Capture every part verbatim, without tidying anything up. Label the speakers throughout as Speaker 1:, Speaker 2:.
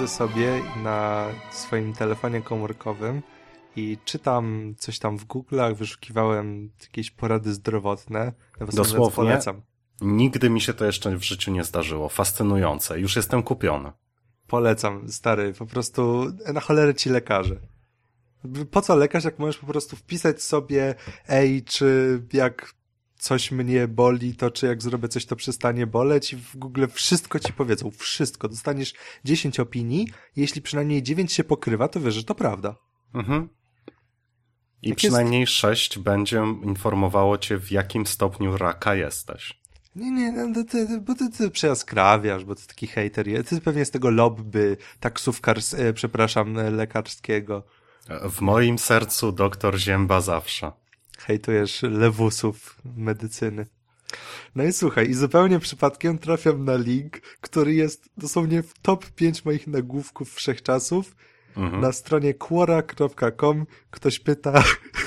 Speaker 1: siedzę sobie na swoim telefonie komórkowym i czytam coś tam w Google'ach, wyszukiwałem jakieś porady zdrowotne.
Speaker 2: Dosłownie,
Speaker 1: polecam.
Speaker 2: Nigdy mi się to jeszcze w życiu nie zdarzyło. Fascynujące. Już jestem kupiony.
Speaker 1: Polecam, stary, po prostu na cholerę ci lekarze. Po co lekarz, jak możesz po prostu wpisać sobie, ej, czy jak coś mnie boli, to czy jak zrobię coś, to przestanie boleć i w Google wszystko ci powiedzą, wszystko. Dostaniesz dziesięć opinii, jeśli przynajmniej dziewięć się pokrywa, to wiesz, że to prawda.
Speaker 2: Mhm. I
Speaker 1: tak
Speaker 2: przynajmniej
Speaker 1: jest...
Speaker 2: sześć będzie informowało cię, w jakim stopniu raka jesteś.
Speaker 1: Nie, nie, no, ty, ty, bo ty, ty przejaskrawiasz, bo ty taki hejter jest. Ty pewnie z tego lobby taksówkars, e, przepraszam, lekarskiego.
Speaker 2: W moim sercu doktor Zięba zawsze.
Speaker 1: Hejtujesz lewusów medycyny. No i słuchaj, i zupełnie przypadkiem trafiam na link, który jest dosłownie w top pięć moich nagłówków wszechczasów. Mhm. Na stronie quora kropka com ktoś pyta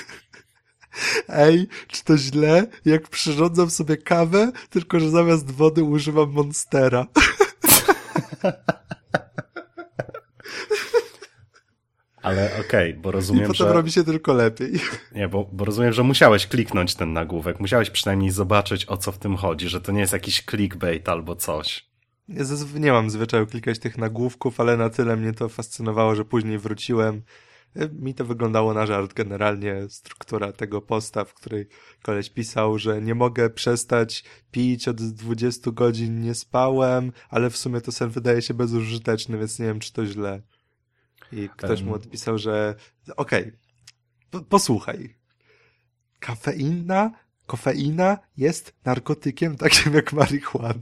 Speaker 1: ej, czy to źle, jak przyrządzam sobie kawę, tylko że zamiast wody używam Monstera.
Speaker 2: Ale okej, okay, bo rozumiem,
Speaker 1: I potem
Speaker 2: że...
Speaker 1: robi się tylko lepiej.
Speaker 2: Nie, bo, bo rozumiem, że musiałeś kliknąć ten nagłówek, musiałeś przynajmniej zobaczyć, o co w tym chodzi, że to nie jest jakiś clickbait albo coś.
Speaker 1: Ja nie mam zwyczaju klikać tych nagłówków, ale na tyle mnie to fascynowało, że później wróciłem. Mi to wyglądało na żart generalnie, struktura tego posta, w której koleś pisał, że nie mogę przestać pić, od dwudziestu godzin nie spałem, ale w sumie to sen wydaje się bezużyteczny, więc nie wiem, czy to źle. I ktoś mu odpisał, że okej, okay, posłuchaj. Kafeina, kofeina jest narkotykiem takim jak marihuana.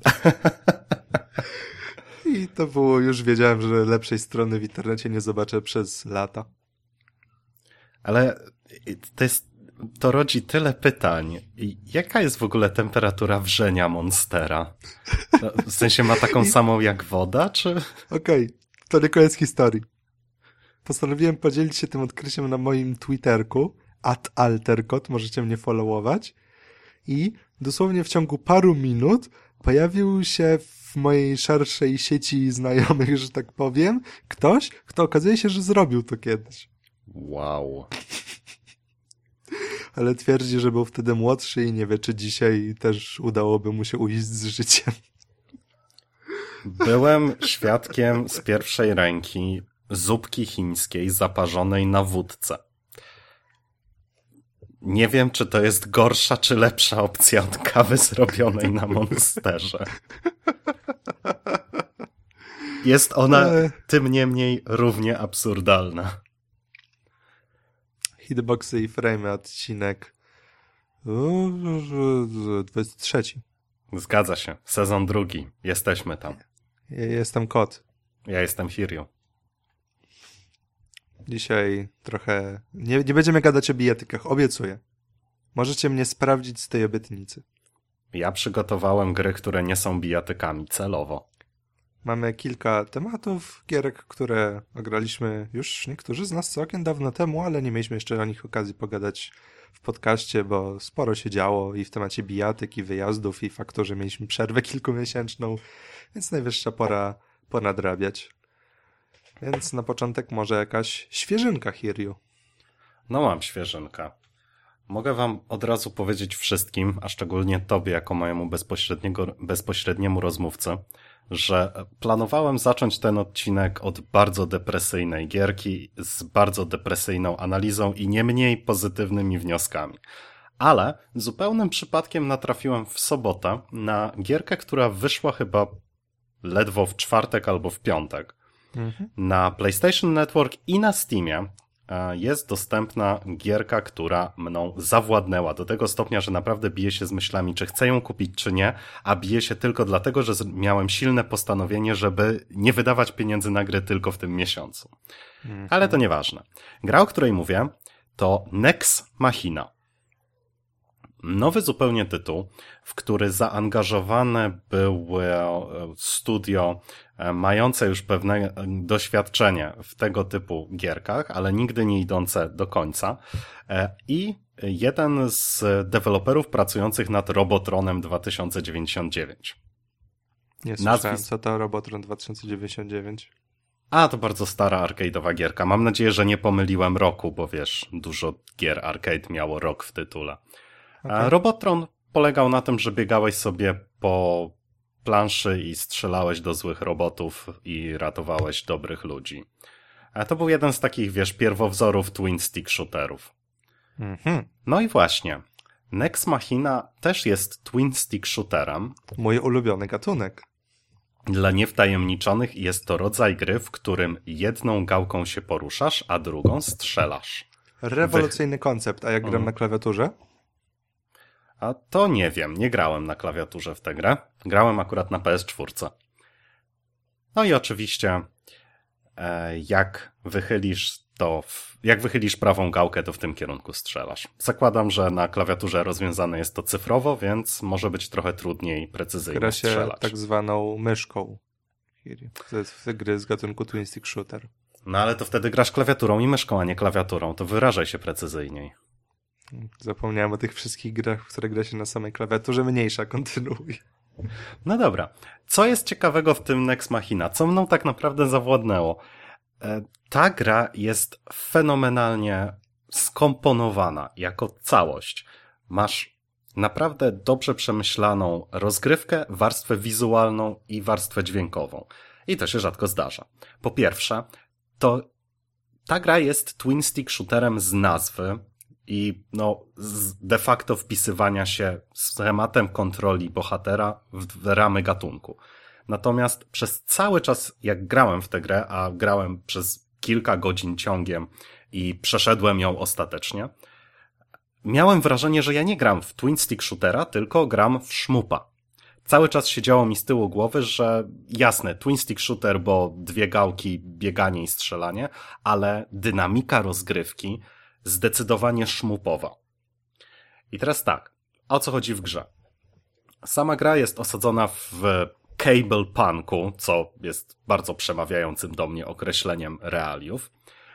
Speaker 1: I to było, już wiedziałem, że lepszej strony w internecie nie zobaczę przez lata.
Speaker 2: Ale to jest, to rodzi tyle pytań. Jaka jest w ogóle temperatura wrzenia Monstera? W sensie ma taką I... samą jak woda, czy?
Speaker 1: Okej, okay, to nie koniec historii. Postanowiłem podzielić się tym odkryciem na moim Twitterku, at alterkot, możecie mnie followować. I dosłownie w ciągu paru minut pojawił się w mojej szerszej sieci znajomych, że tak powiem, ktoś, kto okazuje się, że zrobił to kiedyś.
Speaker 2: Wow.
Speaker 1: Ale twierdzi, że był wtedy młodszy i nie wie, czy dzisiaj też udałoby mu się ujść z życiem.
Speaker 2: Byłem świadkiem z pierwszej ręki zupki chińskiej zaparzonej na wódce. Nie wiem, czy to jest gorsza, czy lepsza opcja od kawy zrobionej na Monsterze. Jest ona tym niemniej równie absurdalna.
Speaker 1: Hitboxy i frame, odcinek dwudziesty trzeci.
Speaker 2: Zgadza się. Sezon drugi. Jesteśmy tam.
Speaker 1: Ja jestem kot.
Speaker 2: Ja jestem Hiryu.
Speaker 1: Dzisiaj trochę... Nie, nie będziemy gadać o bijatykach, obiecuję. Możecie mnie sprawdzić z tej obietnicy.
Speaker 2: Ja przygotowałem gry, które nie są bijatykami, celowo.
Speaker 1: Mamy kilka tematów, gierek, które ograliśmy już niektórzy z nas całkiem dawno temu, ale nie mieliśmy jeszcze o nich okazji pogadać w podcaście, bo sporo się działo i w temacie bijatyk, i wyjazdów, i faktu, że mieliśmy przerwę kilkumiesięczną, więc najwyższa pora ponadrabiać. Więc na początek może jakaś świeżynka, Hiryu.
Speaker 2: No mam świeżynkę. Mogę wam od razu powiedzieć wszystkim, a szczególnie tobie jako mojemu bezpośredniego, bezpośredniemu rozmówcy, że planowałem zacząć ten odcinek od bardzo depresyjnej gierki z bardzo depresyjną analizą i nie mniej pozytywnymi wnioskami. Ale zupełnym przypadkiem natrafiłem w sobotę na gierkę, która wyszła chyba ledwo w czwartek albo w piątek. Mhm. Na PlayStation Network i na Steamie jest dostępna gierka, która mną zawładnęła do tego stopnia, że naprawdę bije się z myślami, czy chcę ją kupić, czy nie, a bije się tylko dlatego, że miałem silne postanowienie, żeby nie wydawać pieniędzy na gry tylko w tym miesiącu. Mhm. Ale to nieważne. Gra, o której mówię, to Nex Machina. Nowy zupełnie tytuł, w który zaangażowane było studio mające już pewne doświadczenie w tego typu gierkach, ale nigdy nie idące do końca. I jeden z deweloperów pracujących nad Robotronem dwa tysiące dziewięćdziesiąt dziewięć.
Speaker 1: Nie słyszałem, Nazwis... co to Robotron dwa tysiące dziewięćdziesiąt dziewięć.
Speaker 2: A, to bardzo stara arcade'owa gierka. Mam nadzieję, że nie pomyliłem roku, bo wiesz, dużo gier arcade miało rok w tytule. Okay. A Robotron polegał na tym, że biegałeś sobie po planszy i strzelałeś do złych robotów i ratowałeś dobrych ludzi. A to był jeden z takich, wiesz, pierwowzorów twin stick shooterów.
Speaker 1: Mm-hmm.
Speaker 2: No i właśnie, Nex Machina też jest twin stick shooterem.
Speaker 1: Mój ulubiony gatunek.
Speaker 2: Dla niewtajemniczonych jest to rodzaj gry, w którym jedną gałką się poruszasz, a drugą strzelasz.
Speaker 1: Rewolucyjny Wy... koncept, a jak gram mm. na klawiaturze?
Speaker 2: A to nie wiem, nie grałem na klawiaturze w tę grę. Grałem akurat na P S cztery. No i oczywiście e, jak wychylisz to, w, jak wychylisz prawą gałkę, to w tym kierunku strzelasz. Zakładam, że na klawiaturze rozwiązane jest to cyfrowo, więc może być trochę trudniej precyzyjnie
Speaker 1: Gra się
Speaker 2: strzelać.
Speaker 1: tak zwaną myszką. To gry z gatunku twin stick shooter.
Speaker 2: No ale to wtedy grasz klawiaturą i myszką, a nie klawiaturą. To wyrażaj się precyzyjniej.
Speaker 1: Zapomniałem o tych wszystkich grach, w które gra się na samej klawiaturze. Mniejsza, kontynuuj.
Speaker 2: No dobra. Co jest ciekawego w tym Nex Machina? Co mną tak naprawdę zawładnęło? Ta gra jest fenomenalnie skomponowana jako całość. Masz naprawdę dobrze przemyślaną rozgrywkę, warstwę wizualną i warstwę dźwiękową. I to się rzadko zdarza. Po pierwsze, to ta gra jest twin stick shooterem z nazwy i no z de facto wpisywania się schematem kontroli bohatera w ramy gatunku. Natomiast przez cały czas, jak grałem w tę grę, a grałem przez kilka godzin ciągiem i przeszedłem ją ostatecznie, miałem wrażenie, że ja nie gram w twin stick shootera, tylko gram w szmupa. Cały czas siedziało mi z tyłu głowy, że jasne, twin stick shooter, bo dwie gałki, bieganie i strzelanie, ale dynamika rozgrywki zdecydowanie szmupowa. I teraz tak, o co chodzi w grze? Sama gra jest osadzona w cable punku, co jest bardzo przemawiającym do mnie określeniem realiów.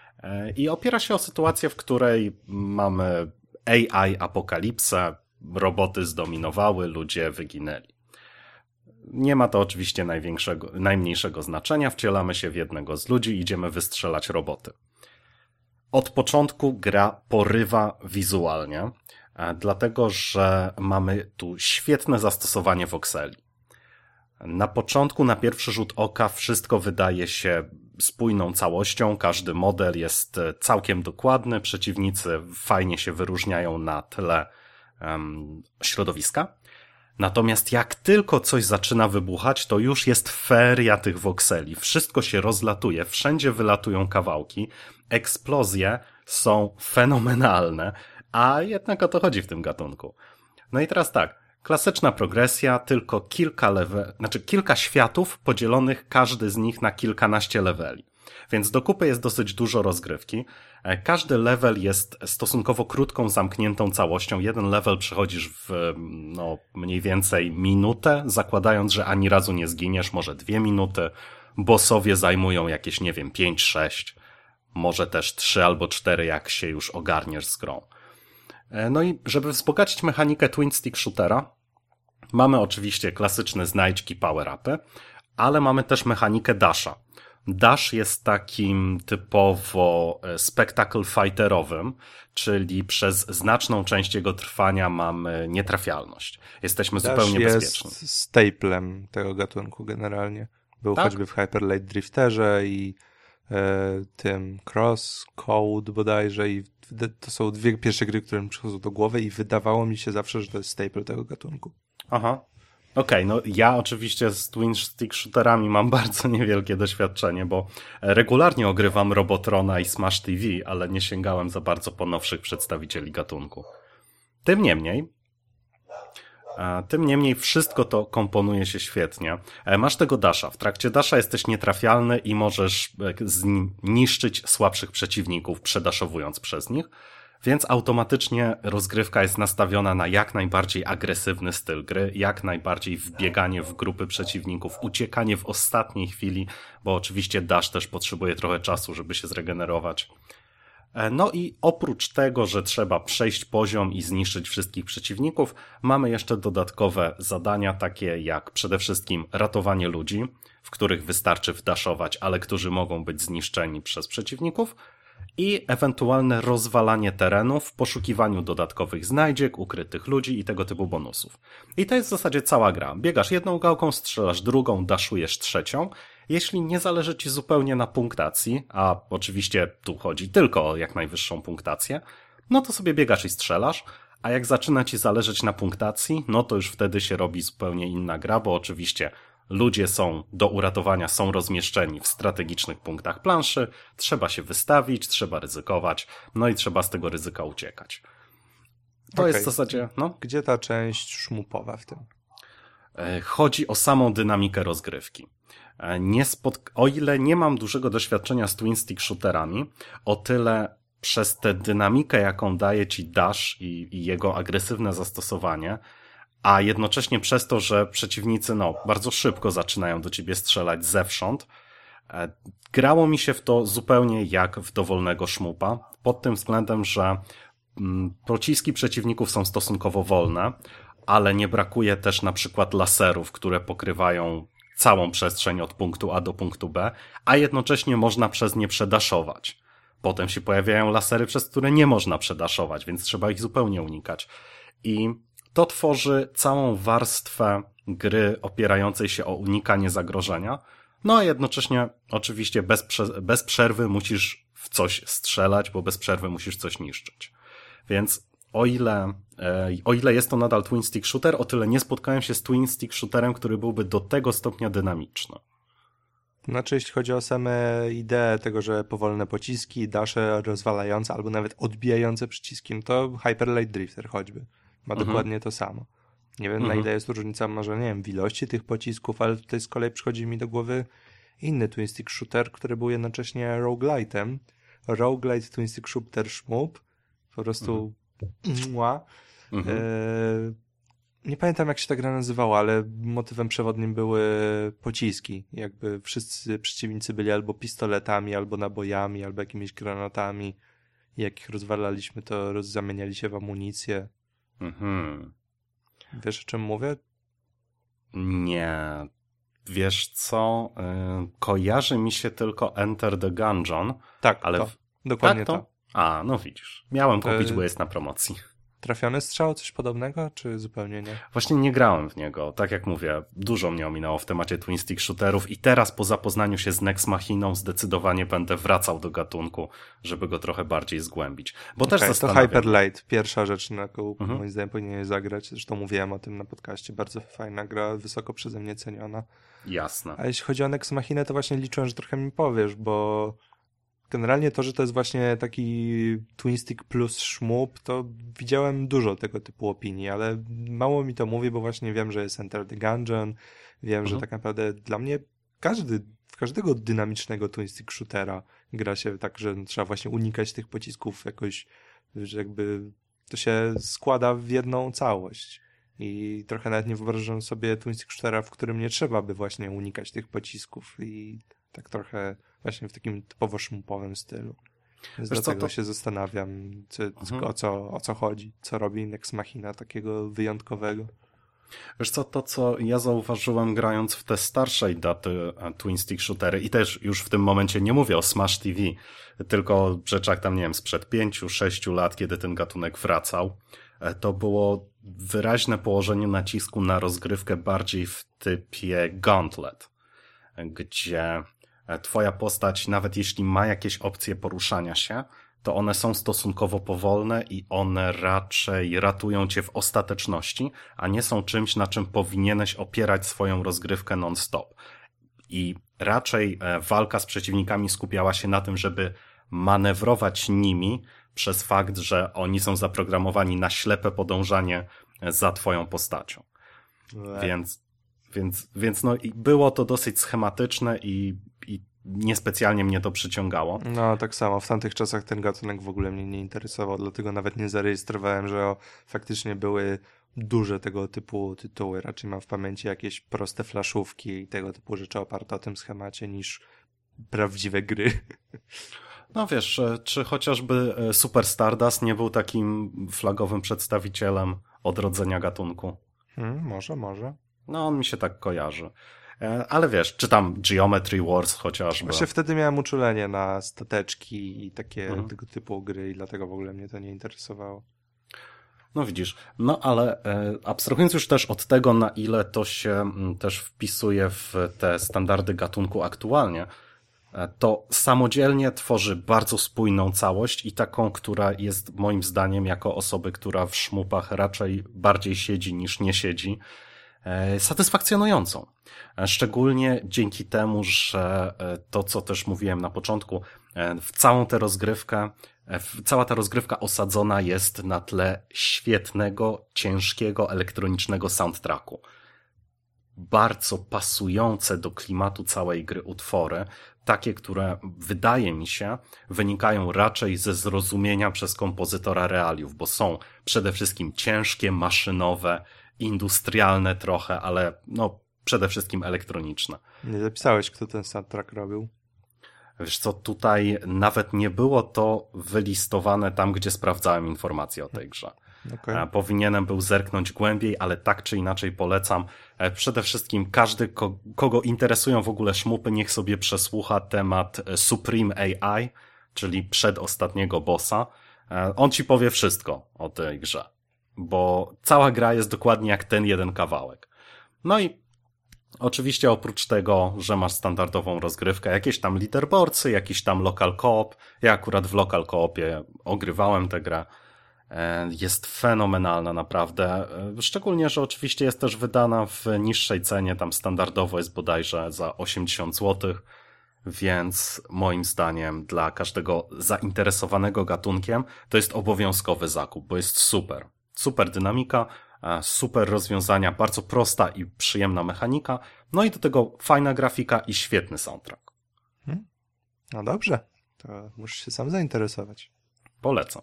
Speaker 2: I opiera się o sytuację, w której mamy A I apokalipsę, roboty zdominowały, ludzie wyginęli. Nie ma to oczywiście największego, najmniejszego znaczenia, wcielamy się w jednego z ludzi, idziemy wystrzelać roboty. Od początku gra porywa wizualnie, dlatego że mamy tu świetne zastosowanie voxeli. Na początku, na pierwszy rzut oka wszystko wydaje się spójną całością, każdy model jest całkiem dokładny, przeciwnicy fajnie się wyróżniają na tle um, środowiska. Natomiast jak tylko coś zaczyna wybuchać, to już jest feria tych voxeli. Wszystko się rozlatuje, wszędzie wylatują kawałki, eksplozje są fenomenalne, a jednak o to chodzi w tym gatunku. No i teraz tak, klasyczna progresja, tylko kilka level, znaczy kilka światów podzielonych, każdy z nich na kilkanaście leveli. Więc do kupy jest dosyć dużo rozgrywki. Każdy level jest stosunkowo krótką, zamkniętą całością. Jeden level przechodzisz w no, mniej więcej minutę, zakładając, że ani razu nie zginiesz, może dwie minuty. Bossowie zajmują jakieś, nie wiem, pięć, sześć, może też trzy albo cztery, jak się już ogarniesz z grą. No i żeby wzbogacić mechanikę twin stick shootera, mamy oczywiście klasyczne znajdźki, power-upy, ale mamy też mechanikę dasha. Dash jest takim typowo spektakl fighterowym, czyli przez znaczną część jego trwania mamy nietrafialność. Jesteśmy
Speaker 1: Dash
Speaker 2: zupełnie bezpieczni.
Speaker 1: Dash jest staplem tego gatunku generalnie. Był tak? choćby w Hyper Light Drifterze i e, tym Cross Code bodajże i to są dwie pierwsze gry, które mi przychodzą do głowy i wydawało mi się zawsze, że to jest staple tego gatunku.
Speaker 2: Aha. Okej, okay, no ja oczywiście z twin stick shooterami mam bardzo niewielkie doświadczenie, bo regularnie ogrywam Robotrona i Smash T V, ale nie sięgałem za bardzo po nowszych przedstawicieli gatunku. Tym niemniej, tym niemniej wszystko to komponuje się świetnie. Masz tego dasha. W trakcie dasha jesteś nietrafialny i możesz zniszczyć słabszych przeciwników, przedaszowując przez nich. Więc automatycznie rozgrywka jest nastawiona na jak najbardziej agresywny styl gry, jak najbardziej wbieganie w grupy przeciwników, uciekanie w ostatniej chwili, bo oczywiście dash też potrzebuje trochę czasu, żeby się zregenerować. No i oprócz tego, że trzeba przejść poziom i zniszczyć wszystkich przeciwników, mamy jeszcze dodatkowe zadania, takie jak przede wszystkim ratowanie ludzi, w których wystarczy wdaszować, ale którzy mogą być zniszczeni przez przeciwników, i ewentualne rozwalanie terenu w poszukiwaniu dodatkowych znajdziek, ukrytych ludzi i tego typu bonusów. I to jest w zasadzie cała gra. Biegasz jedną gałką, strzelasz drugą, daszujesz trzecią. Jeśli nie zależy ci zupełnie na punktacji, a oczywiście tu chodzi tylko o jak najwyższą punktację, no to sobie biegasz i strzelasz, a jak zaczyna ci zależeć na punktacji, no to już wtedy się robi zupełnie inna gra, bo oczywiście ludzie są do uratowania, są rozmieszczeni w strategicznych punktach planszy, trzeba się wystawić, trzeba ryzykować, no i trzeba z tego ryzyka uciekać. To
Speaker 1: okay.
Speaker 2: jest w zasadzie, no.
Speaker 1: Gdzie ta część szmupowa w tym?
Speaker 2: Chodzi o samą dynamikę rozgrywki. Nie spot... O ile nie mam dużego doświadczenia z twin stick shooterami, o tyle przez tę dynamikę, jaką daje ci dash i, i jego agresywne zastosowanie, a jednocześnie przez to, że przeciwnicy no bardzo szybko zaczynają do ciebie strzelać zewsząd, grało mi się w to zupełnie jak w dowolnego szmupa, pod tym względem, że mm, pociski przeciwników są stosunkowo wolne, ale nie brakuje też na przykład laserów, które pokrywają całą przestrzeń od punktu A do punktu B, a jednocześnie można przez nie przedaszować. Potem się pojawiają lasery, przez które nie można przedaszować, więc trzeba ich zupełnie unikać. I to tworzy całą warstwę gry opierającej się o unikanie zagrożenia, no a jednocześnie oczywiście bez, prze- bez przerwy musisz w coś strzelać, bo bez przerwy musisz coś niszczyć. Więc o ile, e, o ile jest to nadal twin stick shooter, o tyle nie spotkałem się z twin stick shooterem, który byłby do tego stopnia dynamiczny.
Speaker 1: Znaczy, jeśli chodzi o same idee tego, że powolne pociski, dasze rozwalające albo nawet odbijające przyciskiem, to Hyper Light Drifter choćby ma mhm. dokładnie to samo. Nie wiem, mhm. na ile jest różnica, może nie wiem, w ilości tych pocisków, ale tutaj z kolei przychodzi mi do głowy inny twin stick shooter, który był jednocześnie roguelite'em. Roguelite twin stick shooter szmup. Po prostu mhm. mła. Mhm. E, nie pamiętam, jak się ta gra nazywała, ale motywem przewodnim były pociski. Jakby wszyscy przeciwnicy byli albo pistoletami, albo nabojami, albo jakimiś granatami. I jak ich rozwalaliśmy, to roz- zamieniali się w amunicję. Mhm. Wiesz, o czym mówię?
Speaker 2: Nie. Wiesz co? Yy, kojarzy mi się tylko Enter the Gungeon.
Speaker 1: Tak,
Speaker 2: ale
Speaker 1: to.
Speaker 2: W...
Speaker 1: Dokładnie
Speaker 2: tak, to. to. A, no widzisz. Miałem kupić, to... bo jest na promocji.
Speaker 1: Trafiony strzał, coś podobnego, czy zupełnie nie?
Speaker 2: Właśnie nie grałem w niego. Tak jak mówię, dużo mnie ominęło w temacie twin stick shooterów i teraz po zapoznaniu się z Nex Machiną zdecydowanie będę wracał do gatunku, żeby go trochę bardziej zgłębić. Bo okay, też zastanawiam...
Speaker 1: To Hyper Light, pierwsza rzecz, na jaką mhm. moim zdaniem powinien zagrać. Zresztą mówiłem o tym na podcaście. Bardzo fajna gra, wysoko przeze mnie ceniona.
Speaker 2: Jasne.
Speaker 1: A jeśli chodzi o Nex Machinę, to właśnie liczyłem, że trochę mi powiesz, bo generalnie to, że to jest właśnie taki twin stick plus szmup, to widziałem dużo tego typu opinii, ale mało mi to mówi, bo właśnie wiem, że jest Enter the Gungeon, wiem, mhm. że tak naprawdę dla mnie każdy, w każdego dynamicznego twin stick shootera gra się tak, że trzeba właśnie unikać tych pocisków jakoś, że jakby to się składa w jedną całość. I trochę nawet nie wyobrażam sobie twin stick shootera, w którym nie trzeba by właśnie unikać tych pocisków i tak trochę właśnie w takim typowo szmupowym stylu. Więc Wiesz dlatego co, to... się zastanawiam, co, mhm. o, co, o co chodzi, co robi Nex Machina takiego wyjątkowego.
Speaker 2: Wiesz co, to co ja zauważyłem grając w te starszej daty twin stick shootery i też już w tym momencie nie mówię o Smash T V, tylko o rzeczach tam, nie wiem, sprzed pięciu, sześciu lat, kiedy ten gatunek wracał, to było wyraźne położenie nacisku na rozgrywkę bardziej w typie Gauntlet, gdzie twoja postać, nawet jeśli ma jakieś opcje poruszania się, to one są stosunkowo powolne i one raczej ratują cię w ostateczności, a nie są czymś, na czym powinieneś opierać swoją rozgrywkę non-stop. I raczej walka z przeciwnikami skupiała się na tym, żeby manewrować nimi przez fakt, że oni są zaprogramowani na ślepe podążanie za twoją postacią. Le. Więc, więc, więc no i było to dosyć schematyczne i, i niespecjalnie mnie to przyciągało.
Speaker 1: No tak samo, w tamtych czasach ten gatunek w ogóle mnie nie interesował, dlatego nawet nie zarejestrowałem, że o, faktycznie były duże tego typu tytuły. Raczej mam w pamięci jakieś proste flaszówki i tego typu rzeczy oparte o tym schemacie niż prawdziwe gry.
Speaker 2: No wiesz, czy chociażby Super Stardust nie był takim flagowym przedstawicielem odrodzenia gatunku?
Speaker 1: Hmm, może, może.
Speaker 2: No on mi się tak kojarzy. Ale wiesz, czy tam Geometry Wars chociażby.
Speaker 1: Właśnie wtedy miałem uczulenie na stateczki i takie
Speaker 2: mhm.
Speaker 1: tego typu gry i dlatego w ogóle mnie to nie interesowało.
Speaker 2: No widzisz, no ale e, abstrahując już też od tego, na ile to się m, też wpisuje w te standardy gatunku aktualnie, e, to samodzielnie tworzy bardzo spójną całość i taką, która jest moim zdaniem jako osoby, która w szmupach raczej bardziej siedzi niż nie siedzi, e, satysfakcjonującą. E, szczególnie dzięki temu, że e, to, co też mówiłem na początku, e, w całą tę rozgrywkę Cała ta rozgrywka osadzona jest na tle świetnego, ciężkiego, elektronicznego soundtracku. Bardzo pasujące do klimatu całej gry utwory, takie, które wydaje mi się wynikają raczej ze zrozumienia przez kompozytora realiów, bo są przede wszystkim ciężkie, maszynowe, industrialne trochę, ale no przede wszystkim elektroniczne.
Speaker 1: Nie zapisałeś, kto ten soundtrack robił?
Speaker 2: Wiesz co, tutaj nawet nie było to wylistowane tam, gdzie sprawdzałem informacje o tej grze. Okay. Powinienem był zerknąć głębiej, ale tak czy inaczej polecam. Przede wszystkim każdy, kogo interesują w ogóle szmupy, niech sobie przesłucha temat Supreme A I, czyli przedostatniego bossa. On ci powie wszystko o tej grze, bo cała gra jest dokładnie jak ten jeden kawałek. No i oczywiście oprócz tego, że masz standardową rozgrywkę, jakieś tam leaderboardsy, jakiś tam local co-op. Ja akurat w local co-opie ogrywałem tę grę. Jest fenomenalna naprawdę. Szczególnie, że oczywiście jest też wydana w niższej cenie. Tam standardowo jest bodajże za osiemdziesiąt złotych. Więc moim zdaniem dla każdego zainteresowanego gatunkiem to jest obowiązkowy zakup, bo jest super. Super dynamika. Super rozwiązania, bardzo prosta i przyjemna mechanika, no i do tego fajna grafika i świetny soundtrack.
Speaker 1: Hmm. No dobrze, to musisz się sam zainteresować.
Speaker 2: Polecam.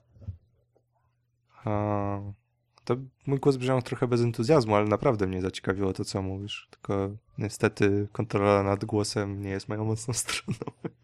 Speaker 1: A, to mój głos brzmiał trochę bez entuzjazmu, ale naprawdę mnie zaciekawiło to, co mówisz. Tylko niestety kontrola nad głosem nie jest moją mocną stroną.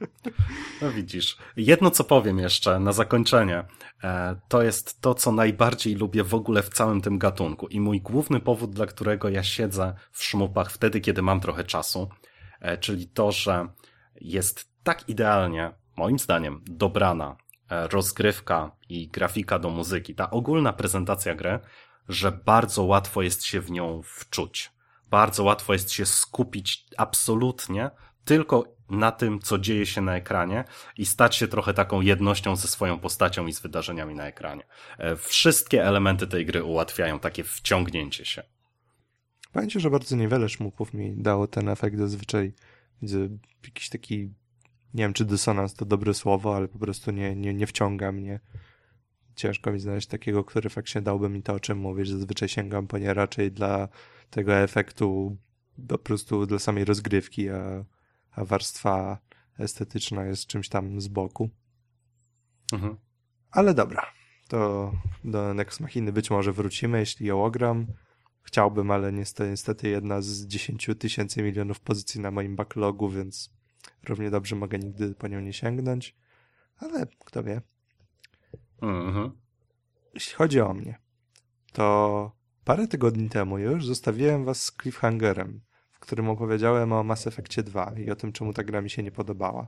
Speaker 2: No widzisz. Jedno, co powiem jeszcze na zakończenie, to jest to, co najbardziej lubię w ogóle w całym tym gatunku i mój główny powód, dla którego ja siedzę w szmupach wtedy, kiedy mam trochę czasu, czyli to, że jest tak idealnie, moim zdaniem, dobrana rozgrywka i grafika do muzyki, ta ogólna prezentacja gry, że bardzo łatwo jest się w nią wczuć. Bardzo łatwo jest się skupić absolutnie tylko na tym, co dzieje się na ekranie i stać się trochę taką jednością ze swoją postacią i z wydarzeniami na ekranie. Wszystkie elementy tej gry ułatwiają takie wciągnięcie się.
Speaker 1: Pamiętam, że bardzo niewiele szmupów mi dało ten efekt. Zazwyczaj widzę jakiś taki, nie wiem, czy dysonans to dobre słowo, ale po prostu nie, nie, nie wciąga mnie. Ciężko mi znaleźć takiego, który faktycznie dałby mi to, o czym mówisz. Zazwyczaj sięgam po nie raczej dla tego efektu, po prostu dla samej rozgrywki, a, a warstwa estetyczna jest czymś tam z boku.
Speaker 2: Mhm.
Speaker 1: Ale dobra, to do Nex Machiny być może wrócimy, jeśli ją ogram. Chciałbym, ale niestety, niestety jedna z dziesięciu tysięcy milionów pozycji na moim backlogu, więc równie dobrze mogę nigdy po nią nie sięgnąć. Ale kto wie.
Speaker 2: Mhm.
Speaker 1: Jeśli chodzi o mnie, to parę tygodni temu już zostawiłem was z cliffhangerem, w którym opowiedziałem o Mass Effectie dwa i o tym, czemu ta gra mi się nie podobała.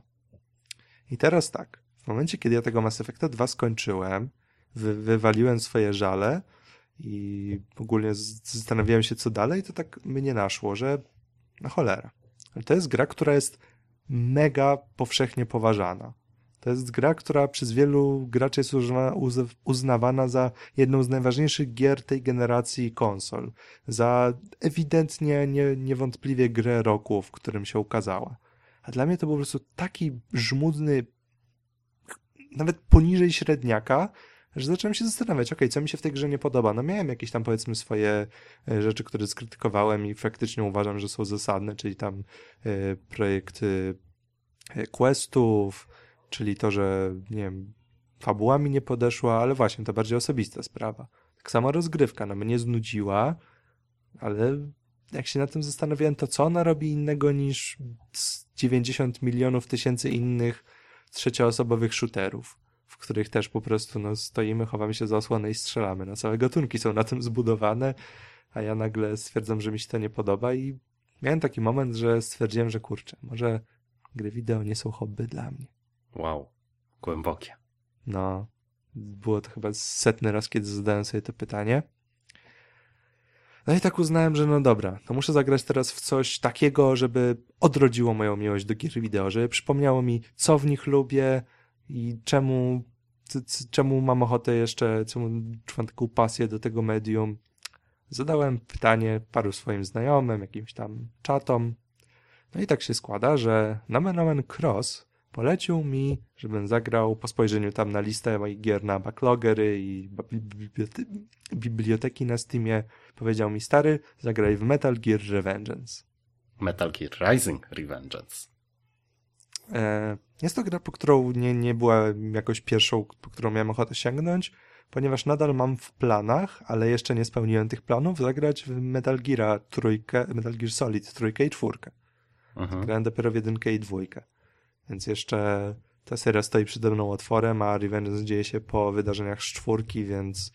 Speaker 1: I teraz tak, w momencie, kiedy ja tego Mass Effecta dwa skończyłem, wy, wywaliłem swoje żale i ogólnie zastanawiałem się, co dalej, to tak mnie naszło, że no cholera. To jest gra, która jest mega powszechnie poważana. To jest gra, która przez wielu graczy jest uznawana za jedną z najważniejszych gier tej generacji konsol. Za ewidentnie, nie, niewątpliwie grę roku, w którym się ukazała. A dla mnie to był po prostu taki żmudny, nawet poniżej średniaka, że zacząłem się zastanawiać, okej, okay, co mi się w tej grze nie podoba. No miałem jakieś tam, powiedzmy, swoje rzeczy, które skrytykowałem i faktycznie uważam, że są zasadne, czyli tam y, projekt y, questów, czyli to, że, nie wiem, fabuła mi nie podeszła, ale właśnie, to bardziej osobista sprawa. Tak samo rozgrywka, no mnie znudziła, ale jak się nad tym zastanawiałem, to co ona robi innego niż dziewięćdziesiąt milionów tysięcy innych trzecioosobowych shooterów, w których też po prostu no, stoimy, chowamy się za osłonę i strzelamy. No, całe gatunki są na tym zbudowane, a ja nagle stwierdzam, że mi się to nie podoba i miałem taki moment, że stwierdziłem, że kurczę, może gry wideo nie są hobby dla mnie.
Speaker 2: Wow, głębokie.
Speaker 1: No, było to chyba setny raz, kiedy zadałem sobie to pytanie. No i tak uznałem, że no dobra, to muszę zagrać teraz w coś takiego, żeby odrodziło moją miłość do gier wideo, żeby przypomniało mi, co w nich lubię i czemu, c- c- czemu mam ochotę jeszcze, czemu czułem taką pasję do tego medium. Zadałem pytanie paru swoim znajomym, jakimś tam czatom. No i tak się składa, że Nomen Omen Cross polecił mi, żebym zagrał po spojrzeniu tam na listę moich gier na backlogery i bibliote- biblioteki na Steamie. Powiedział mi, stary, zagraj w Metal Gear Revengeance.
Speaker 2: Metal Gear Rising Revengeance.
Speaker 1: E, jest to gra, po którą nie, nie była jakoś pierwszą, po którą miałem ochotę sięgnąć, ponieważ nadal mam w planach, ale jeszcze nie spełniłem tych planów, zagrać w Metal Gear trójkę, Metal Gear Solid trójkę i czwórkę.
Speaker 2: Mhm.
Speaker 1: Grałem dopiero w jedynkę i dwójkę. Więc jeszcze ta seria stoi przede mną otworem, a Revengeance dzieje się po wydarzeniach z czwórki, więc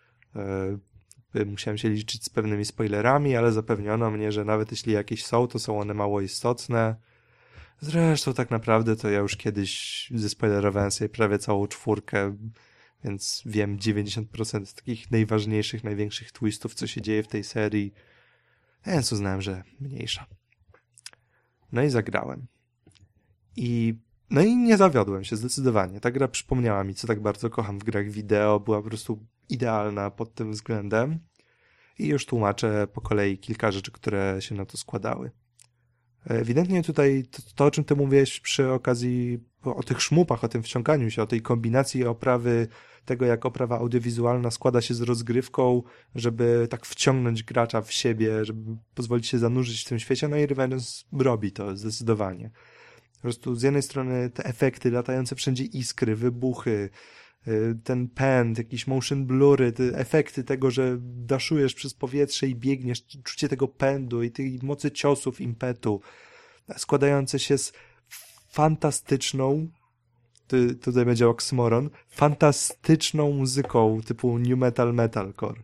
Speaker 1: yy, musiałem się liczyć z pewnymi spoilerami, ale zapewniono mnie, że nawet jeśli jakieś są, to są one mało istotne. Zresztą tak naprawdę to ja już kiedyś zespoilerowałem sobie prawie całą czwórkę, więc wiem dziewięćdziesiąt procent takich najważniejszych, największych twistów, co się dzieje w tej serii. Więc uznałem, że mniejsza. No i zagrałem. I no i nie zawiodłem się zdecydowanie. Ta gra przypomniała mi, co tak bardzo kocham w grach wideo. Była po prostu idealna pod tym względem. I już tłumaczę po kolei kilka rzeczy, które się na to składały. Ewidentnie tutaj to, to o czym ty mówiłeś przy okazji o tych szmupach, o tym wciąganiu się, o tej kombinacji oprawy, tego jak oprawa audiowizualna składa się z rozgrywką, żeby tak wciągnąć gracza w siebie, żeby pozwolić się zanurzyć w tym świecie, no i Revengeance robi to zdecydowanie. Po prostu z jednej strony te efekty, latające wszędzie iskry, wybuchy, ten pęd, jakieś motion blury, te efekty tego, że daszujesz przez powietrze i biegniesz, czucie tego pędu i tej mocy ciosów, impetu, składające się z fantastyczną, ty, tutaj będzie oksymoron, fantastyczną muzyką typu new metal, metalcore.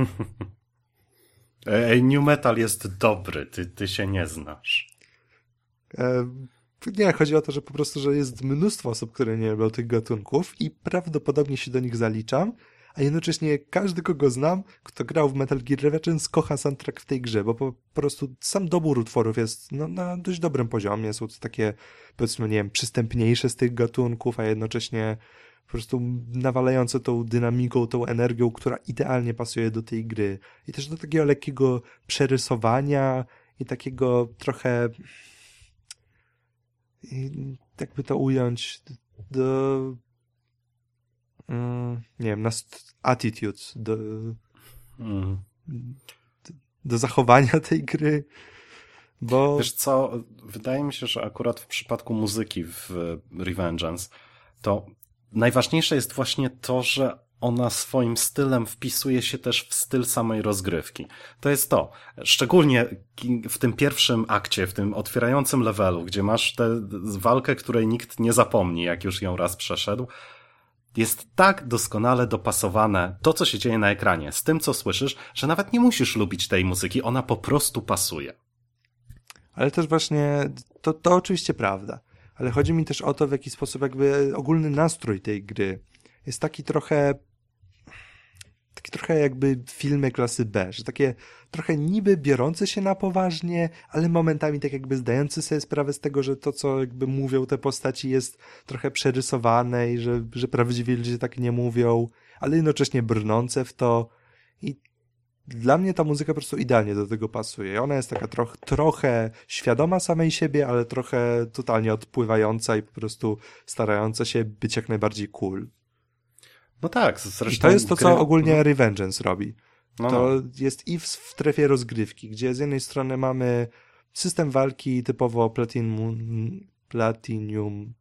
Speaker 2: Ej, new metal jest dobry, ty, ty się nie znasz.
Speaker 1: E, Nie, chodzi o to, że po prostu, że jest mnóstwo osób, które nie lubią tych gatunków i prawdopodobnie się do nich zaliczam, a jednocześnie każdy, kogo znam, kto grał w Metal Gear Revengeance, kocha soundtrack w tej grze, bo po prostu sam dobór utworów jest no, na dość dobrym poziomie, są to takie, powiedzmy, nie wiem, przystępniejsze z tych gatunków, a jednocześnie po prostu nawalające tą dynamiką, tą energią, która idealnie pasuje do tej gry. I też do takiego lekkiego przerysowania i takiego trochę... I jakby to ująć do mm, nie wiem, na st- attitude do,
Speaker 2: Mm.
Speaker 1: do, do zachowania tej gry, bo...
Speaker 2: Wiesz co, wydaje mi się, że akurat w przypadku muzyki w Revengeance to najważniejsze jest właśnie to, że ona swoim stylem wpisuje się też w styl samej rozgrywki. To jest to. Szczególnie w tym pierwszym akcie, w tym otwierającym levelu, gdzie masz tę walkę, której nikt nie zapomni, jak już ją raz przeszedł, jest tak doskonale dopasowane to, co się dzieje na ekranie, z tym, co słyszysz, że nawet nie musisz lubić tej muzyki, ona po prostu pasuje.
Speaker 1: Ale też właśnie, to, to oczywiście prawda, ale chodzi mi też o to, w jaki sposób jakby ogólny nastrój tej gry jest taki trochę taki trochę jakby filmy klasy B, że takie trochę niby biorące się na poważnie, ale momentami tak jakby zdające sobie sprawę z tego, że to, co jakby mówią te postaci jest trochę przerysowane i że, że prawdziwi ludzie tak nie mówią, ale jednocześnie brnące w to i dla mnie ta muzyka po prostu idealnie do tego pasuje. Ona jest taka troch, trochę świadoma samej siebie, ale trochę totalnie odpływająca i po prostu starająca się być jak najbardziej cool.
Speaker 2: No tak, zresztą...
Speaker 1: I to jest to,
Speaker 2: gry...
Speaker 1: co ogólnie Revengeance robi.
Speaker 2: No,
Speaker 1: to
Speaker 2: no.
Speaker 1: jest i w, w strefie rozgrywki, gdzie z jednej strony mamy system walki typowo platinum, platiniumowy,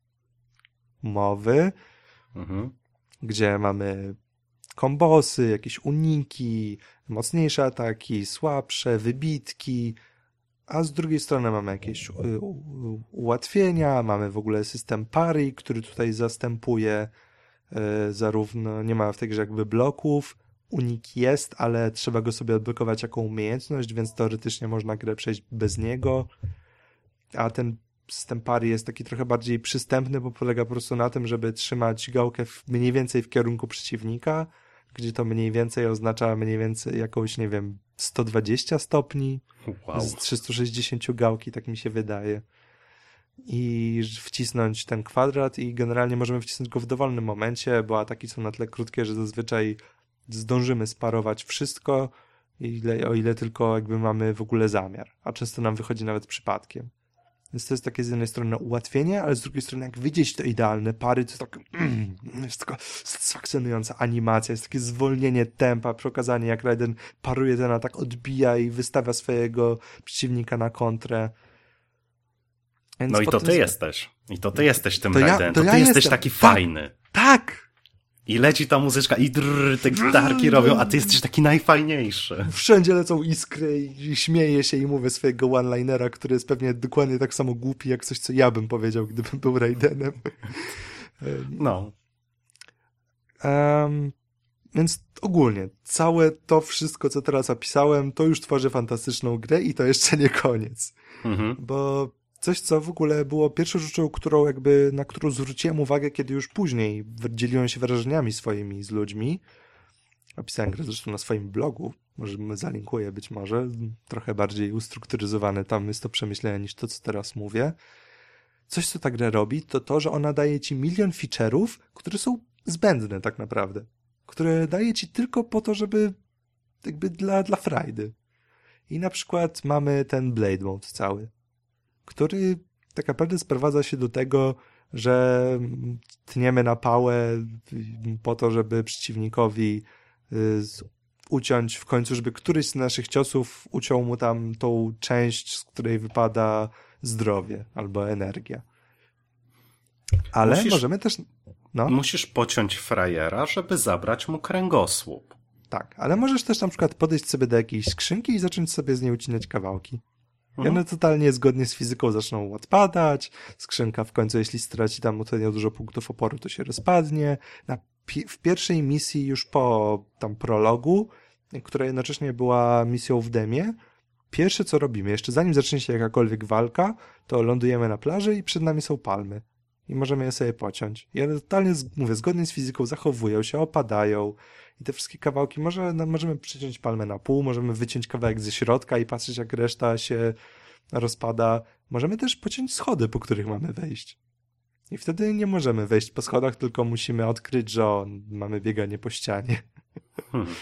Speaker 2: Mhm.
Speaker 1: gdzie mamy kombosy, jakieś uniki, mocniejsze ataki, słabsze, wybitki, a z drugiej strony mamy jakieś u, u, ułatwienia, mamy w ogóle system pari, który tutaj zastępuje y, zarówno, nie ma w tej grze jakby bloków, unik jest, ale trzeba go sobie odblokować jako umiejętność, więc teoretycznie można grę przejść bez niego, a ten system pari jest taki trochę bardziej przystępny, bo polega po prostu na tym, żeby trzymać gałkę w, mniej więcej w kierunku przeciwnika, gdzie to mniej więcej oznacza mniej więcej jakąś, nie wiem, sto dwadzieścia stopni
Speaker 2: wow.
Speaker 1: z trzysta sześćdziesiąt gałki, tak mi się wydaje. I wcisnąć ten kwadrat i generalnie możemy wcisnąć go w dowolnym momencie, bo ataki są na tyle krótkie, że zazwyczaj zdążymy sparować wszystko, ile, o ile tylko jakby mamy w ogóle zamiar, a często nam wychodzi nawet przypadkiem. Więc to jest takie z jednej strony ułatwienie, ale z drugiej strony jak widzieć te idealne pary, to jest tak mm, jest taka satysfakcjonująca animacja, jest takie zwolnienie tempa, przy okazji jak Raiden paruje, ten atak odbija i wystawia swojego przeciwnika na kontrę.
Speaker 2: Więc no i to ty z... jesteś. I to ty jesteś tym
Speaker 1: to ja,
Speaker 2: Raidenem.
Speaker 1: To,
Speaker 2: to
Speaker 1: ja
Speaker 2: ty
Speaker 1: jestem.
Speaker 2: jesteś taki
Speaker 1: tak,
Speaker 2: fajny.
Speaker 1: Tak!
Speaker 2: I leci ta muzyczka i drrr, te gitarki robią, a ty jesteś taki najfajniejszy.
Speaker 1: Wszędzie lecą iskry i śmieję się i mówię swojego one-linera, który jest pewnie dokładnie tak samo głupi, jak coś, co ja bym powiedział, gdybym był Raidenem.
Speaker 2: No.
Speaker 1: Um, więc ogólnie, całe to wszystko, co teraz opisałem, to już tworzy fantastyczną grę i to jeszcze nie koniec. Mhm. Bo coś, co w ogóle było pierwszą rzeczą, którą jakby, na którą zwróciłem uwagę, kiedy już później dzieliłem się wrażeniami swoimi z ludźmi. Opisałem grę zresztą na swoim blogu, może zalinkuję być może, trochę bardziej ustrukturyzowane tam jest to przemyślenie niż to, co teraz mówię. Coś, co ta gra robi, to to, że ona daje ci milion feature'ów, które są zbędne tak naprawdę. Które daje ci tylko po to, żeby jakby dla, dla frajdy. I na przykład mamy ten Blade Mode cały, który tak naprawdę sprowadza się do tego, że tniemy na pałę po to, żeby przeciwnikowi uciąć w końcu, żeby któryś z naszych ciosów uciął mu tam tą część, z której wypada zdrowie albo energia. Ale musisz, możemy też... No.
Speaker 2: Musisz pociąć frajera, żeby zabrać mu kręgosłup.
Speaker 1: Tak, ale możesz też na przykład podejść sobie do jakiejś skrzynki i zacząć sobie z niej ucinać kawałki. I one totalnie zgodnie z fizyką zaczną odpadać. Skrzynka w końcu, jeśli straci tam odpowiednio dużo punktów oporu, to się rozpadnie. Na pi- w pierwszej misji już po tam prologu, która jednocześnie była misją w demie, pierwsze co robimy, jeszcze zanim zacznie się jakakolwiek walka, to lądujemy na plaży i przed nami są palmy. I możemy je sobie pociąć. I one totalnie, mówię, zgodnie z fizyką zachowują się, opadają. I te wszystkie kawałki, może, no, możemy przeciąć palmę na pół, możemy wyciąć kawałek ze środka i patrzeć, jak reszta się rozpada. Możemy też pociąć schody, po których mamy wejść. I wtedy nie możemy wejść po schodach, tylko musimy odkryć, że o, mamy bieganie po ścianie. Hmm.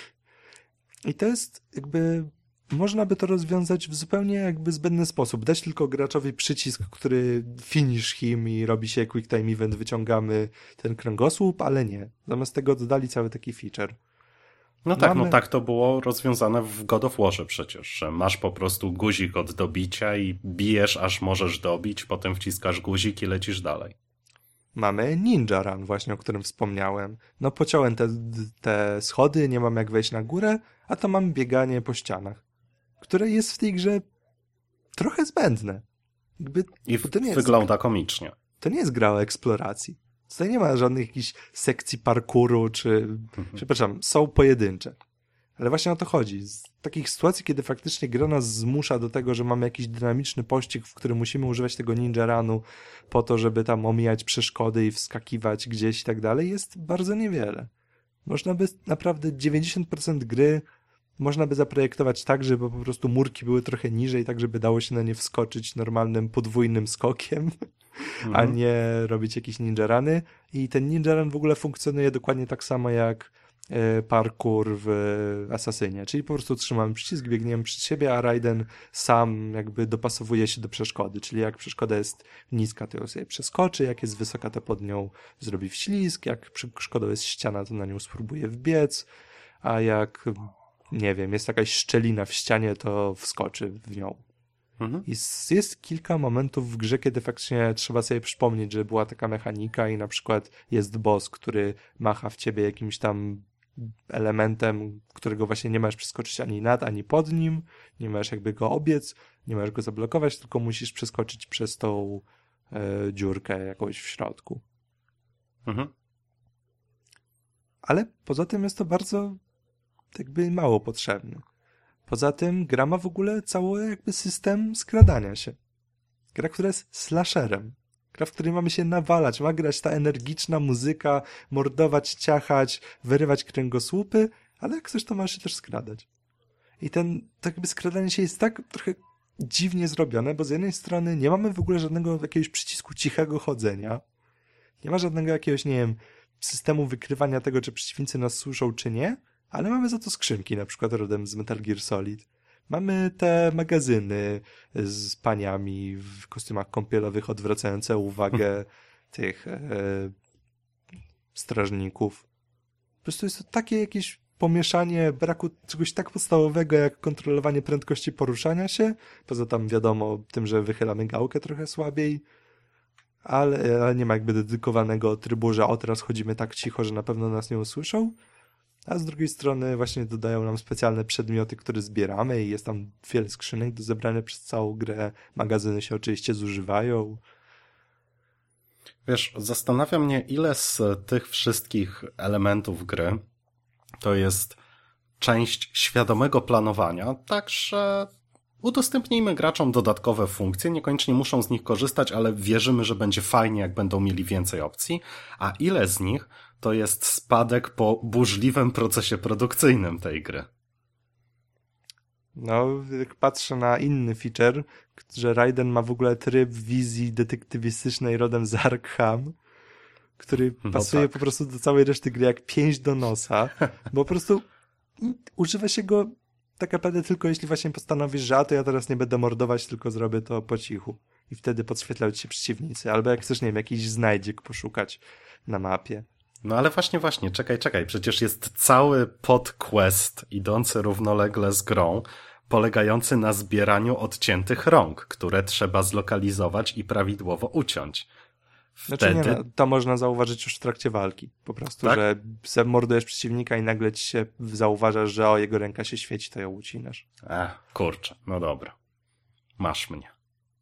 Speaker 1: I to jest jakby... Można by to rozwiązać w zupełnie jakby zbędny sposób. Dać tylko graczowi przycisk, który finish him i robi się quick time event, wyciągamy ten kręgosłup, ale nie. Zamiast tego dodali cały taki feature.
Speaker 2: No tak, Mamy... no tak to było rozwiązane w God of Warze przecież, że masz po prostu guzik od dobicia i bijesz, aż możesz dobić, potem wciskasz guzik i lecisz dalej.
Speaker 1: Mamy Ninja Run właśnie, o którym wspomniałem. No pociąłem te, te schody, nie mam jak wejść na górę, a to mam bieganie po ścianach, które jest w tej grze trochę zbędne. Jakby,
Speaker 2: I w, to nie wygląda jest, komicznie.
Speaker 1: To nie jest gra o eksploracji. Tutaj nie ma żadnych jakichś sekcji parkouru, czy, mhm. przepraszam, są pojedyncze. Ale właśnie o to chodzi. Z takich sytuacji, kiedy faktycznie gra nas zmusza do tego, że mamy jakiś dynamiczny pościg, w którym musimy używać tego ninja runu po to, żeby tam omijać przeszkody i wskakiwać gdzieś i tak dalej, jest bardzo niewiele. Można by naprawdę dziewięćdziesiąt procent gry można by zaprojektować tak, żeby po prostu murki były trochę niżej, tak żeby dało się na nie wskoczyć normalnym podwójnym skokiem, mhm. a nie robić jakieś ninja runy. I ten ninja run w ogóle funkcjonuje dokładnie tak samo jak parkour w Asasynie, czyli po prostu trzymamy przycisk, biegniemy przed siebie, a Raiden sam jakby dopasowuje się do przeszkody, czyli jak przeszkoda jest niska, to ją sobie przeskoczy, jak jest wysoka, to pod nią zrobi wślizg, jak przeszkoda jest ściana, to na nią spróbuje wbiec, a jak nie wiem, jest jakaś szczelina w ścianie, to wskoczy w nią. Mhm. I jest kilka momentów w grze, kiedy faktycznie trzeba sobie przypomnieć, że była taka mechanika i na przykład jest boss, który macha w ciebie jakimś tam elementem, którego właśnie nie możesz przeskoczyć ani nad, ani pod nim, nie możesz jakby go obiec, nie możesz go zablokować, tylko musisz przeskoczyć przez tą e, dziurkę jakąś w środku.
Speaker 2: Mhm.
Speaker 1: Ale poza tym jest to bardzo jakby mało potrzebne. Poza tym gra ma w ogóle cały jakby system skradania się. Gra, która jest slasherem. Gra, w której mamy się nawalać, ma grać ta energiczna muzyka, mordować, ciachać, wyrywać kręgosłupy, ale jak chcesz, to masz się też skradać. I ten, to jakby skradanie się jest tak trochę dziwnie zrobione, bo z jednej strony nie mamy w ogóle żadnego jakiegoś przycisku cichego chodzenia, nie ma żadnego jakiegoś, nie wiem, systemu wykrywania tego, czy przeciwnicy nas słyszą, czy nie, ale mamy za to skrzynki, na przykład rodem z Metal Gear Solid. Mamy te magazyny z paniami w kostiumach kąpielowych odwracające uwagę tych e, strażników. Po prostu jest to takie jakieś pomieszanie braku czegoś tak podstawowego jak kontrolowanie prędkości poruszania się. Poza tam wiadomo tym, że wychylamy gałkę trochę słabiej, ale, ale nie ma jakby dedykowanego trybu, że o teraz chodzimy tak cicho, że na pewno nas nie usłyszą. A z drugiej strony właśnie dodają nam specjalne przedmioty, które zbieramy i jest tam wiele skrzynek do zebrania przez całą grę. Magazyny się oczywiście zużywają.
Speaker 2: Wiesz, zastanawia mnie, ile z tych wszystkich elementów gry to jest część świadomego planowania, tak że udostępnijmy graczom dodatkowe funkcje, niekoniecznie muszą z nich korzystać, ale wierzymy, że będzie fajnie, jak będą mieli więcej opcji, a ile z nich to jest spadek po burzliwym procesie produkcyjnym tej gry.
Speaker 1: No, jak patrzę na inny feature, że Raiden ma w ogóle tryb wizji detektywistycznej rodem z Arkham, który
Speaker 2: No
Speaker 1: pasuje
Speaker 2: tak.
Speaker 1: po prostu do całej reszty gry jak pięść do nosa, bo po prostu używa się go tak naprawdę tylko jeśli właśnie postanowisz, że a to ja teraz nie będę mordować, tylko zrobię to po cichu. I wtedy podświetlają ci się przeciwnicy. Albo jak chcesz, nie wiem, jakiś znajdziek poszukać na mapie.
Speaker 2: No ale właśnie, właśnie, czekaj, czekaj, przecież jest cały podquest idący równolegle z grą, polegający na zbieraniu odcięttych rąk, które trzeba zlokalizować i prawidłowo uciąć.
Speaker 1: Wtedy... Znaczy nie, no, to można zauważyć już w trakcie walki. Po prostu, tak? Że zamordujesz przeciwnika i nagle ci się zauważasz, że o, jego ręka się świeci, to ją ucinasz.
Speaker 2: Ech, kurczę, no dobra. Masz mnie.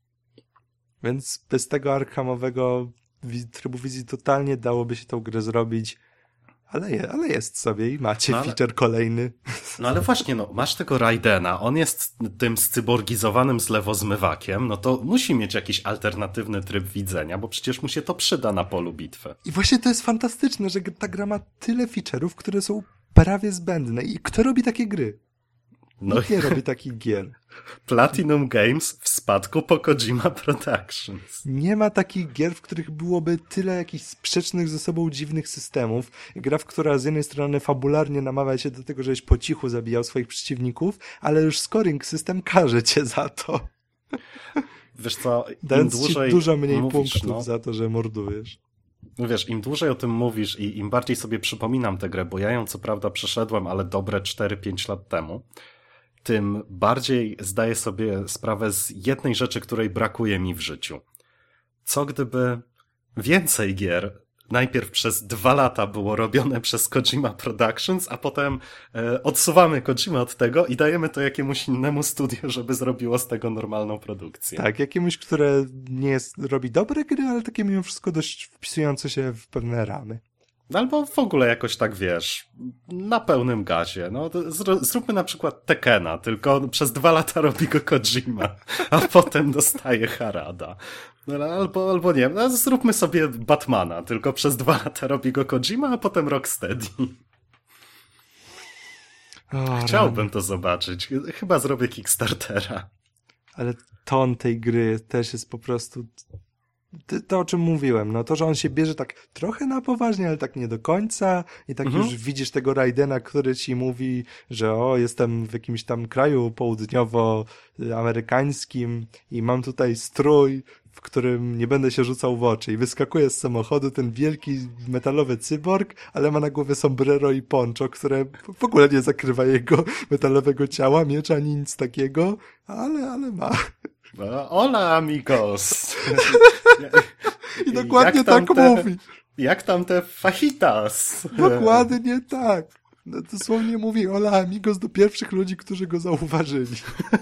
Speaker 1: Więc bez tego arkhamowego trybu wizji totalnie dałoby się tą grę zrobić, ale, je, ale jest sobie i macie no ale, feature kolejny.
Speaker 2: No ale właśnie, no masz tego Raidena, on jest tym scyborgizowanym zlewozmywakiem, no to musi mieć jakiś alternatywny tryb widzenia, bo przecież mu się to przyda na polu bitwy.
Speaker 1: I właśnie to jest fantastyczne, że ta gra ma tyle feature'ów, które są prawie zbędne. I kto robi takie gry? No Nikt nie robi takich gier.
Speaker 2: Platinum Games w spadku po Kojima Productions.
Speaker 1: Nie ma takich gier, w których byłoby tyle jakichś sprzecznych ze sobą dziwnych systemów. Gra, w która z jednej strony fabularnie namawia cię do tego, żebyś po cichu zabijał swoich przeciwników, ale już scoring system karze cię za to.
Speaker 2: Wiesz co, im
Speaker 1: dając
Speaker 2: dłużej
Speaker 1: ci dużo mniej
Speaker 2: mówisz,
Speaker 1: punktów
Speaker 2: no,
Speaker 1: za to, że mordujesz.
Speaker 2: No wiesz, im dłużej o tym mówisz i im bardziej sobie przypominam tę grę, bo ja ją co prawda przeszedłem, ale dobre cztery pięć lat temu, tym bardziej zdaję sobie sprawę z jednej rzeczy, której brakuje mi w życiu. Co gdyby więcej gier najpierw przez dwa lata było robione przez Kojima Productions, a potem e, odsuwamy Kojima od tego i dajemy to jakiemuś innemu studiu, żeby zrobiło z tego normalną produkcję.
Speaker 1: Tak, jakiemuś, które nie jest, robi dobre gry, ale takie mimo wszystko dość wpisujące się w pewne ramy.
Speaker 2: Albo w ogóle jakoś tak, wiesz, na pełnym gazie. No, zr- zróbmy na przykład Tekena, tylko przez dwa lata robi go Kojima, a potem dostaje Harada. No, albo, albo nie, no, zróbmy sobie Batmana, tylko przez dwa lata robi go Kojima, a potem Rocksteady.
Speaker 1: O,
Speaker 2: Chciałbym
Speaker 1: rany.
Speaker 2: to zobaczyć. Chyba zrobię Kickstartera.
Speaker 1: Ale ton tej gry też jest po prostu... To, o czym mówiłem, no to, że on się bierze tak trochę na poważnie, ale tak nie do końca i tak
Speaker 2: Mhm.
Speaker 1: już widzisz tego Raidena, który ci mówi, że o, jestem w jakimś tam kraju południowoamerykańskim i mam tutaj strój, w którym nie będę się rzucał w oczy i wyskakuje z samochodu ten wielki metalowy cyborg, ale ma na głowie sombrero i poncho, które w ogóle nie zakrywa jego metalowego ciała, miecza, ani nic takiego, ale, ale ma.
Speaker 2: No, hola amigos!
Speaker 1: I dokładnie
Speaker 2: Jak tam
Speaker 1: tak
Speaker 2: te,
Speaker 1: mówi.
Speaker 2: Jak tam te fajitas?
Speaker 1: Dokładnie tak. No, dosłownie mówi Hola amigos do pierwszych ludzi, którzy go zauważyli.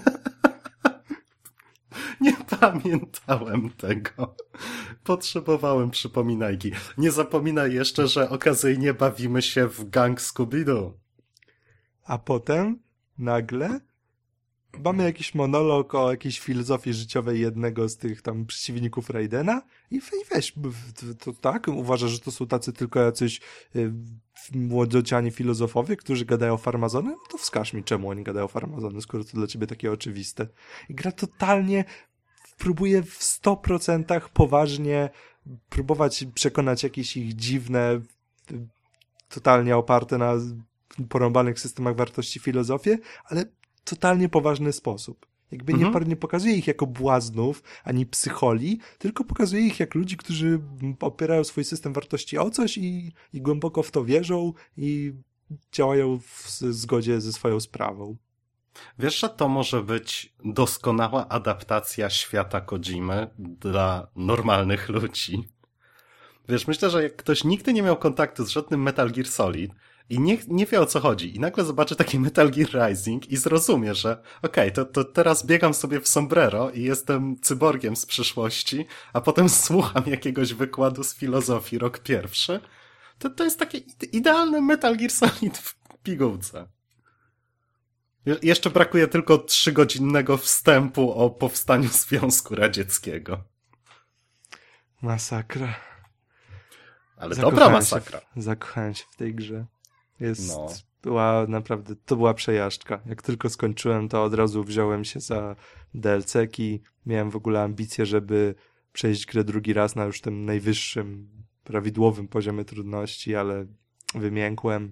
Speaker 2: Nie pamiętałem tego. Potrzebowałem przypominajki. Nie zapominaj jeszcze, że okazyjnie bawimy się w gang Scooby-Doo.
Speaker 1: A potem nagle mamy jakiś monolog o jakiejś filozofii życiowej jednego z tych tam przeciwników Raidena i weź, to, to tak? Uważasz, że to są tacy tylko jacyś y, młodociani filozofowie, którzy gadają o farmazony? No to wskaż mi, czemu oni gadają o farmazony, skoro to dla ciebie takie oczywiste. I gra totalnie próbuje w sto procent poważnie próbować przekonać jakieś ich dziwne, totalnie oparte na porąbanych systemach wartości filozofie, ale totalnie poważny sposób. Jakby mhm. nie, nie pokazuje ich jako błaznów, ani psycholi, tylko pokazuje ich jak ludzi, którzy opierają swój system wartości o coś i, i głęboko w to wierzą i działają w zgodzie ze swoją sprawą.
Speaker 2: Wiesz, że to może być doskonała adaptacja świata Kojimy dla normalnych ludzi. Wiesz, myślę, że jak ktoś nigdy nie miał kontaktu z żadnym Metal Gear Solid i nie, nie wie o co chodzi i nagle zobaczy taki Metal Gear Rising i zrozumie, że okej, okay, to, to teraz biegam sobie w sombrero i jestem cyborgiem z przyszłości, a potem słucham jakiegoś wykładu z filozofii rok pierwszy, to, to jest taki idealny Metal Gear Solid w pigułce. Jeszcze brakuje tylko trzygodzinnego wstępu o powstaniu Związku Radzieckiego.
Speaker 1: Masakra.
Speaker 2: Ale zakochałem dobra masakra.
Speaker 1: Się w, zakochałem się w tej grze. Jest, no. Była naprawdę, to była przejażdżka. Jak tylko skończyłem, to od razu wziąłem się za D L C-ki. Miałem w ogóle ambicje, żeby przejść grę drugi raz na już tym najwyższym, prawidłowym poziomie trudności, ale wymiękłem.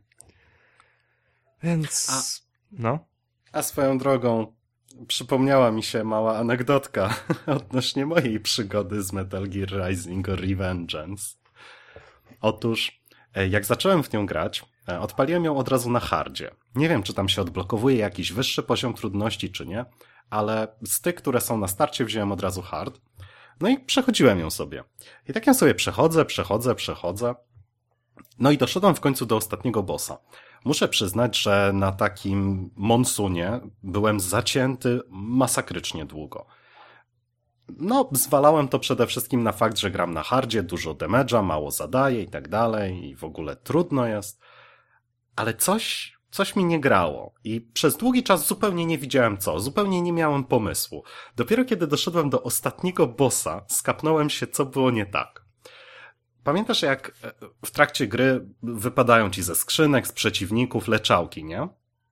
Speaker 1: Więc, a, no.
Speaker 2: A swoją drogą, przypomniała mi się mała anegdotka odnośnie mojej przygody z Metal Gear Rising Revengeance. Otóż, jak zacząłem w nią grać, odpaliłem ją od razu na hardzie. Nie wiem, czy tam się odblokowuje jakiś wyższy poziom trudności, czy nie, ale z tych, które są na starcie, wziąłem od razu hard. No i przechodziłem ją sobie. I tak ją sobie przechodzę, przechodzę, przechodzę. No i doszedłem w końcu do ostatniego bossa. Muszę przyznać, że na takim monsunie byłem zacięty masakrycznie długo. No, zwalałem to przede wszystkim na fakt, że gram na hardzie, dużo damage'a, mało zadaje i tak dalej i w ogóle trudno jest. Ale coś, coś mi nie grało i przez długi czas zupełnie nie widziałem co, zupełnie nie miałem pomysłu. Dopiero kiedy doszedłem do ostatniego bossa, skapnąłem się, co było nie tak. Pamiętasz, jak w trakcie gry wypadają ci ze skrzynek, z przeciwników leczałki, nie?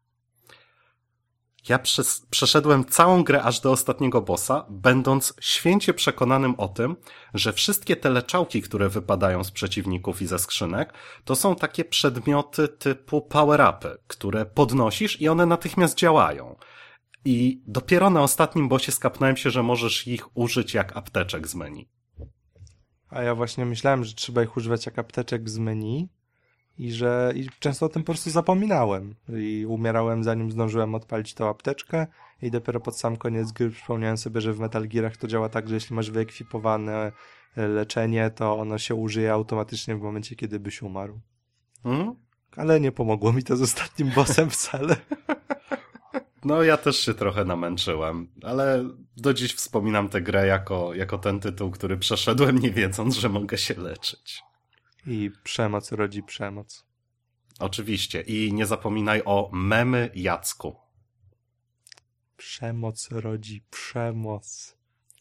Speaker 2: Ja przez, przeszedłem całą grę aż do ostatniego bossa, będąc święcie przekonanym o tym, że wszystkie te leczałki, które wypadają z przeciwników i ze skrzynek, to są takie przedmioty typu power-upy, które podnosisz i one natychmiast działają. I dopiero na ostatnim bossie skapnąłem się, że możesz ich użyć jak apteczek z menu.
Speaker 1: A ja właśnie myślałem, że trzeba ich używać jak apteczek z menu i że i często o tym po prostu zapominałem i umierałem zanim zdążyłem odpalić tą apteczkę i dopiero pod sam koniec gry przypomniałem sobie, że w Metal Gearach to działa tak, że jeśli masz wyekwipowane leczenie, to ono się użyje automatycznie w momencie, kiedy byś umarł. Hmm? Ale nie pomogło mi to z ostatnim bossem wcale.
Speaker 2: No ja też się trochę namęczyłem, ale do dziś wspominam tę grę jako, jako ten tytuł, który przeszedłem nie wiedząc, że mogę się leczyć.
Speaker 1: I przemoc rodzi przemoc.
Speaker 2: Oczywiście. I nie zapominaj o memy Jacku.
Speaker 1: Przemoc rodzi przemoc.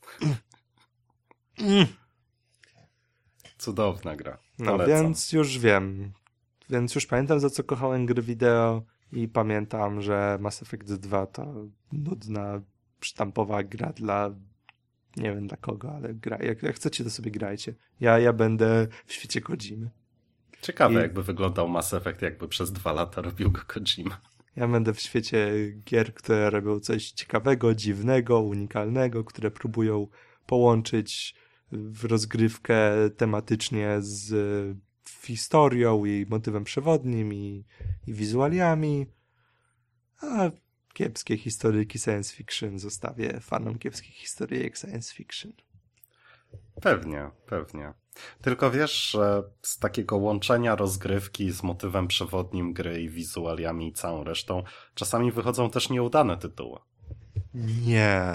Speaker 2: Cudowna gra.
Speaker 1: No więc już wiem. Więc już pamiętam, za co kochałem gry wideo i pamiętam, że Mass Effect dwa to nudna, sztampowa gra dla... Nie wiem dla kogo, ale gra. Jak, jak chcecie, to sobie grajcie. Ja, ja będę w świecie Kojimy.
Speaker 2: Ciekawe, I... jakby wyglądał Mass Effect, jakby przez dwa lata robił go Kojima.
Speaker 1: Ja będę w świecie gier, które robią coś ciekawego, dziwnego, unikalnego, które próbują połączyć w rozgrywkę tematycznie z historią i motywem przewodnim i, i wizualiami. A kiepskie historyjki science fiction zostawię fanom kiepskich historyjek science fiction.
Speaker 2: Pewnie, pewnie. Tylko wiesz, że z takiego łączenia rozgrywki z motywem przewodnim gry i wizualiami i całą resztą czasami wychodzą też nieudane tytuły.
Speaker 1: Nie.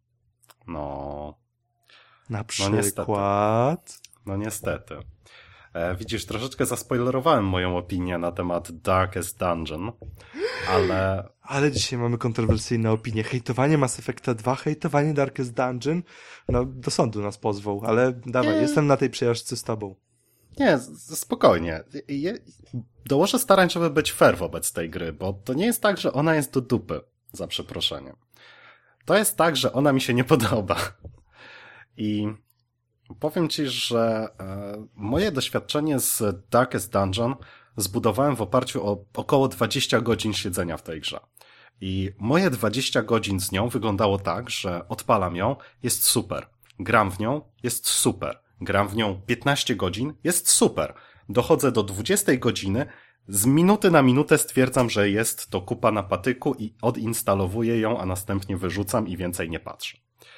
Speaker 2: No...
Speaker 1: Na
Speaker 2: No niestety.
Speaker 1: przykład?
Speaker 2: No niestety. E, widzisz, troszeczkę zaspoilerowałem moją opinię na temat Darkest Dungeon, ale...
Speaker 1: Ale dzisiaj mamy kontrowersyjne opinie. Hejtowanie Mass Effecta dwa, hejtowanie Darkest Dungeon. No, do sądu nas pozwał, ale dawaj,
Speaker 2: Nie.
Speaker 1: jestem na tej przejażdżce z tobą.
Speaker 2: Nie, z- spokojnie. Je, dołożę starań, żeby być fair wobec tej gry, bo to nie jest tak, że ona jest do dupy, za przeproszeniem. To jest tak, że ona mi się nie podoba. I powiem ci, że e, moje doświadczenie z Darkest Dungeon zbudowałem w oparciu o około dwadzieścia godzin siedzenia w tej grze. I moje dwadzieścia godzin z nią wyglądało tak, że odpalam ją, jest super. Gram w nią, jest super. Gram w nią piętnaście godzin, jest super. Dochodzę do dwudziestej godziny, z minuty na minutę stwierdzam, że jest to kupa na patyku i odinstalowuję ją, a następnie wyrzucam i więcej nie patrzę.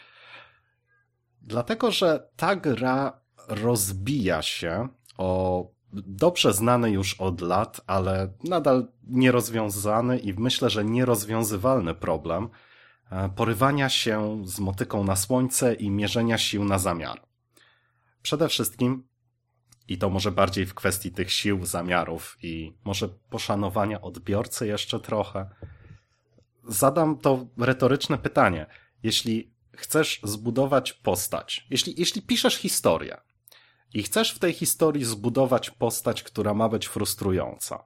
Speaker 2: Dlatego, że ta gra rozbija się o dobrze znany już od lat, ale nadal nierozwiązany i myślę, że nierozwiązywalny problem porywania się z motyką na słońce i mierzenia sił na zamiar. Przede wszystkim, i to może bardziej w kwestii tych sił, zamiarów i może poszanowania odbiorcy jeszcze trochę, zadam to retoryczne pytanie. Jeśli chcesz zbudować postać, jeśli, jeśli piszesz historię i chcesz w tej historii zbudować postać, która ma być frustrująca,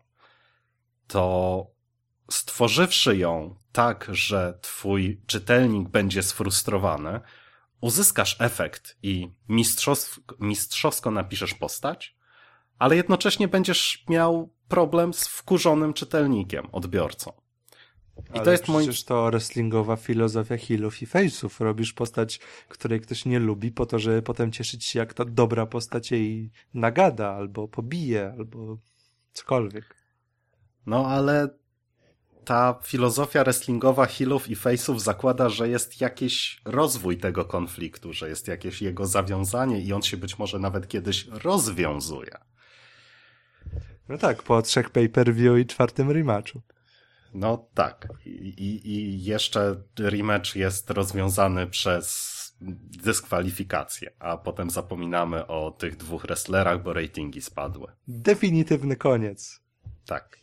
Speaker 2: to stworzywszy ją tak, że twój czytelnik będzie sfrustrowany, uzyskasz efekt i mistrzowsko, mistrzowsko napiszesz postać, ale jednocześnie będziesz miał problem z wkurzonym czytelnikiem, odbiorcą. I
Speaker 1: Ale
Speaker 2: to jest moim...
Speaker 1: przecież to wrestlingowa filozofia healów i face'ów. Robisz postać, której ktoś nie lubi po to, żeby potem cieszyć się, jak ta dobra postać jej nagada, albo pobije, albo cokolwiek.
Speaker 2: No ale ta filozofia wrestlingowa healów i face'ów zakłada, że jest jakiś rozwój tego konfliktu, że jest jakieś jego zawiązanie i on się być może nawet kiedyś rozwiązuje.
Speaker 1: No tak, po trzech pay-per-view i czwartym rematchu.
Speaker 2: No tak. I, i, i jeszcze rematch jest rozwiązany przez dyskwalifikację, a potem zapominamy o tych dwóch wrestlerach, bo ratingi spadły.
Speaker 1: Definitywny koniec.
Speaker 2: Tak.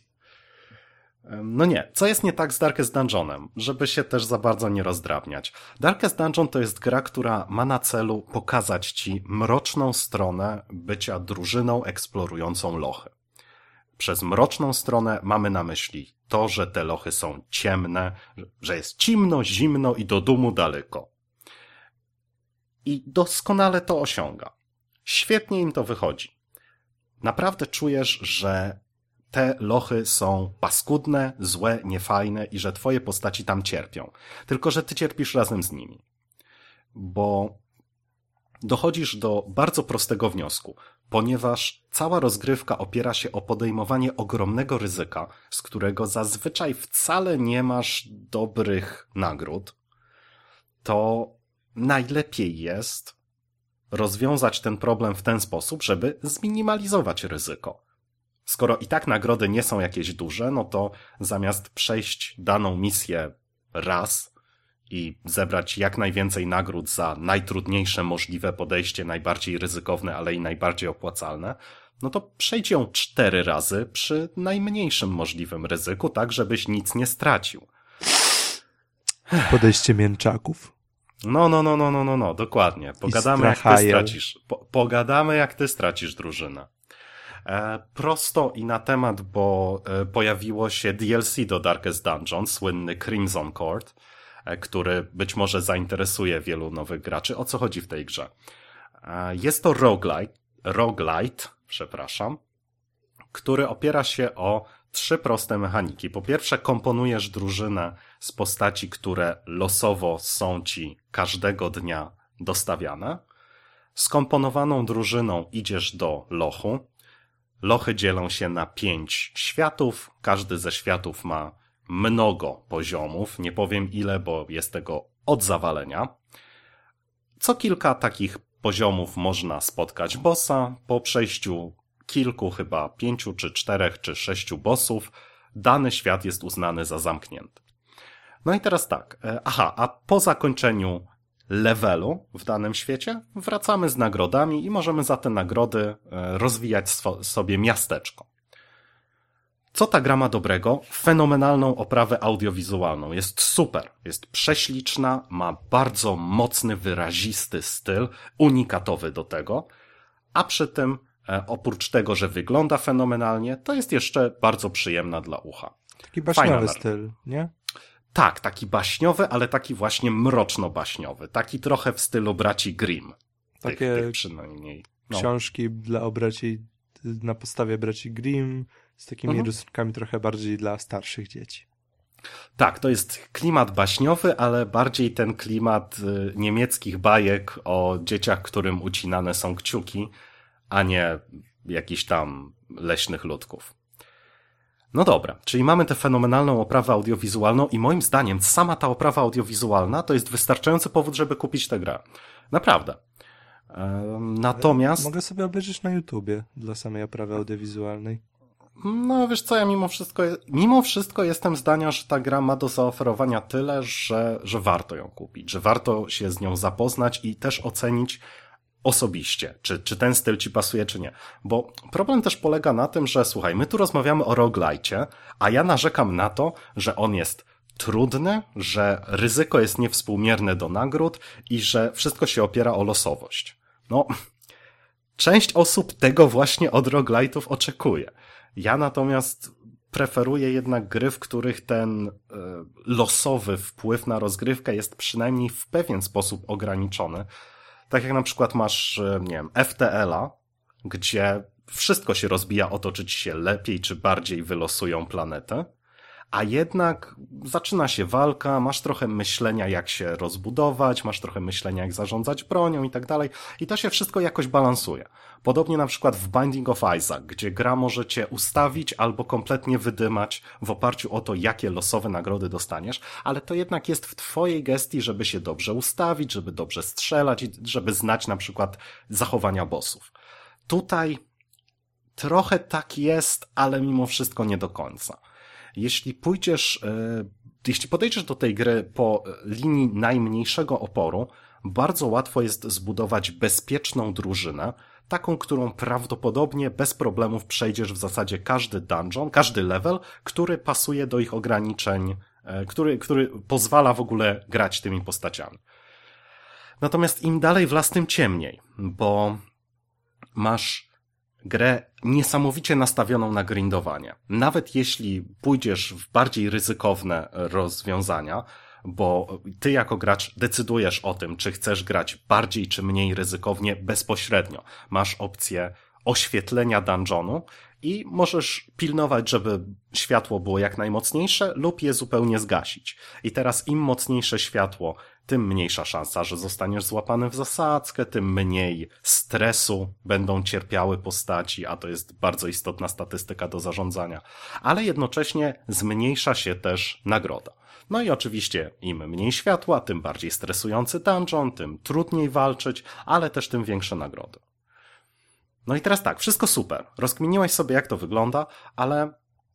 Speaker 2: No nie. Co jest nie tak z Darkest Dungeonem? Żeby się też za bardzo nie rozdrabniać. Darkest Dungeon to jest gra, która ma na celu pokazać ci mroczną stronę bycia drużyną eksplorującą lochy. Przez mroczną stronę mamy na myśli to, że te lochy są ciemne, że jest cimno, zimno i do dumu daleko. I doskonale to osiąga. Świetnie im to wychodzi. Naprawdę czujesz, że te lochy są paskudne, złe, niefajne i że twoje postaci tam cierpią. Tylko że ty cierpisz razem z nimi. Bo dochodzisz do bardzo prostego wniosku, ponieważ cała rozgrywka opiera się o podejmowanie ogromnego ryzyka, z którego zazwyczaj wcale nie masz dobrych nagród, to najlepiej jest rozwiązać ten problem w ten sposób, żeby zminimalizować ryzyko. Skoro i tak nagrody nie są jakieś duże, no to zamiast przejść daną misję raz i zebrać jak najwięcej nagród za najtrudniejsze możliwe podejście, najbardziej ryzykowne, ale i najbardziej opłacalne, no to przejdź ją cztery razy przy najmniejszym możliwym ryzyku, tak żebyś nic nie stracił.
Speaker 1: Podejście mięczaków.
Speaker 2: No, no, no, no, no, no, no, dokładnie. Pogadamy jak ty stracisz. Po, pogadamy jak ty stracisz drużynę. E, prosto i na temat, bo e, pojawiło się D L C do Darkest Dungeon, słynny Crimson Court, e, który być może zainteresuje wielu nowych graczy. O co chodzi w tej grze? E, jest to roguelite, roguelite, przepraszam, który opiera się o trzy proste mechaniki. Po pierwsze, komponujesz drużynę z postaci, które losowo są ci każdego dnia dostawiane. Skomponowaną drużyną idziesz do lochu. Lochy dzielą się na pięć światów. Każdy ze światów ma mnogo poziomów. Nie powiem ile, bo jest tego od zawalenia. Co kilka takich poziomów można spotkać bossa. Po przejściu kilku, chyba pięciu, czy czterech, czy sześciu bossów, dany świat jest uznany za zamknięty. No i teraz tak, aha, a po zakończeniu levelu w danym świecie wracamy z nagrodami i możemy za te nagrody rozwijać swo- sobie miasteczko. Co ta gra ma dobrego? Fenomenalną oprawę audiowizualną. Jest super, jest prześliczna, ma bardzo mocny, wyrazisty styl, unikatowy do tego, a przy tym oprócz tego, że wygląda fenomenalnie, to jest jeszcze bardzo przyjemna dla ucha.
Speaker 1: Taki baśniowy styl, nie?
Speaker 2: Tak, taki baśniowy, ale taki właśnie mroczno-baśniowy. Taki trochę w stylu braci Grimm.
Speaker 1: Takie
Speaker 2: tych, tych przynajmniej. No.
Speaker 1: Książki dla obraci, na podstawie braci Grimm, z takimi mhm. rysunkami trochę bardziej dla starszych dzieci.
Speaker 2: Tak, to jest klimat baśniowy, ale bardziej ten klimat y, niemieckich bajek o dzieciach, którym ucinane są kciuki, a nie jakichś tam leśnych ludków. No dobra, czyli mamy tę fenomenalną oprawę audiowizualną i moim zdaniem sama ta oprawa audiowizualna to jest wystarczający powód, żeby kupić tę grę. Naprawdę. Ehm, natomiast...
Speaker 1: Mogę sobie obejrzeć na YouTubie dla samej oprawy audiowizualnej.
Speaker 2: No wiesz co, ja mimo wszystko, mimo wszystko jestem zdania, że ta gra ma do zaoferowania tyle, że, że warto ją kupić, że warto się z nią zapoznać i też ocenić osobiście, czy, czy ten styl ci pasuje, czy nie. Bo problem też polega na tym, że słuchaj, my tu rozmawiamy o roguelite'cie, a ja narzekam na to, że on jest trudny, że ryzyko jest niewspółmierne do nagród i że wszystko się opiera o losowość. No, część osób tego właśnie od roguelite'ów oczekuje. Ja natomiast preferuję jednak gry, w których ten y, losowy wpływ na rozgrywkę jest przynajmniej w pewien sposób ograniczony. Tak jak na przykład masz, nie wiem, F T L-a, gdzie wszystko się rozbija o to, czy ci się lepiej, czy bardziej wylosują planetę, a jednak zaczyna się walka, masz trochę myślenia, jak się rozbudować, masz trochę myślenia, jak zarządzać bronią i tak dalej, i to się wszystko jakoś balansuje. Podobnie na przykład w Binding of Isaac, gdzie gra może cię ustawić albo kompletnie wydymać w oparciu o to, jakie losowe nagrody dostaniesz, ale to jednak jest w twojej gestii, żeby się dobrze ustawić, żeby dobrze strzelać i żeby znać na przykład zachowania bossów. Tutaj trochę tak jest, ale mimo wszystko nie do końca. Jeśli pójdziesz, yy, jeśli podejdziesz do tej gry po linii najmniejszego oporu, bardzo łatwo jest zbudować bezpieczną drużynę, taką, którą prawdopodobnie bez problemów przejdziesz w zasadzie każdy dungeon, każdy level, który pasuje do ich ograniczeń, yy, który, który pozwala w ogóle grać tymi postaciami. Natomiast im dalej w las, tym ciemniej, bo masz grę niesamowicie nastawioną na grindowanie. Nawet jeśli pójdziesz w bardziej ryzykowne rozwiązania, bo ty jako gracz decydujesz o tym, czy chcesz grać bardziej czy mniej ryzykownie bezpośrednio. Masz opcję oświetlenia dungeonu i możesz pilnować, żeby światło było jak najmocniejsze lub je zupełnie zgasić. I teraz im mocniejsze światło, tym mniejsza szansa, że zostaniesz złapany w zasadzkę, tym mniej stresu będą cierpiały postaci, a to jest bardzo istotna statystyka do zarządzania. Ale jednocześnie zmniejsza się też nagroda. No i oczywiście im mniej światła, tym bardziej stresujący dungeon, tym trudniej walczyć, ale też tym większe nagrody. No i teraz tak, wszystko super. Rozkminiłeś sobie, jak to wygląda, ale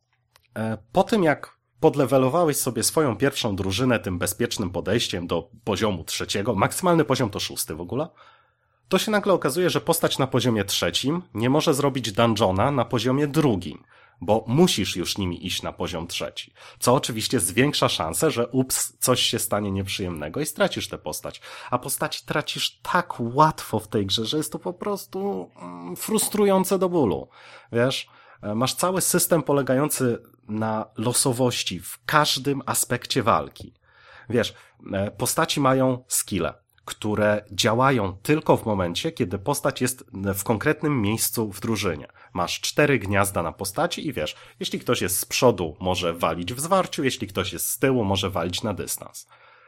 Speaker 2: e, po tym, jak podlewelowałeś sobie swoją pierwszą drużynę tym bezpiecznym podejściem do poziomu trzeciego, maksymalny poziom to szósty w ogóle, to się nagle okazuje, że postać na poziomie trzecim nie może zrobić dungeona na poziomie drugim, bo musisz już nimi iść na poziom trzeci, co oczywiście zwiększa szansę, że ups, coś się stanie nieprzyjemnego i stracisz tę postać. A postać tracisz tak łatwo w tej grze, że jest to po prostu mm, frustrujące do bólu. Wiesz, masz cały system polegający na losowości w każdym aspekcie walki. Wiesz, postaci mają skille, które działają tylko w momencie, kiedy postać jest w konkretnym miejscu w drużynie. Masz cztery gniazda na postaci i wiesz, jeśli ktoś jest z przodu, może walić w zwarciu, jeśli ktoś jest z tyłu, może walić na dystans.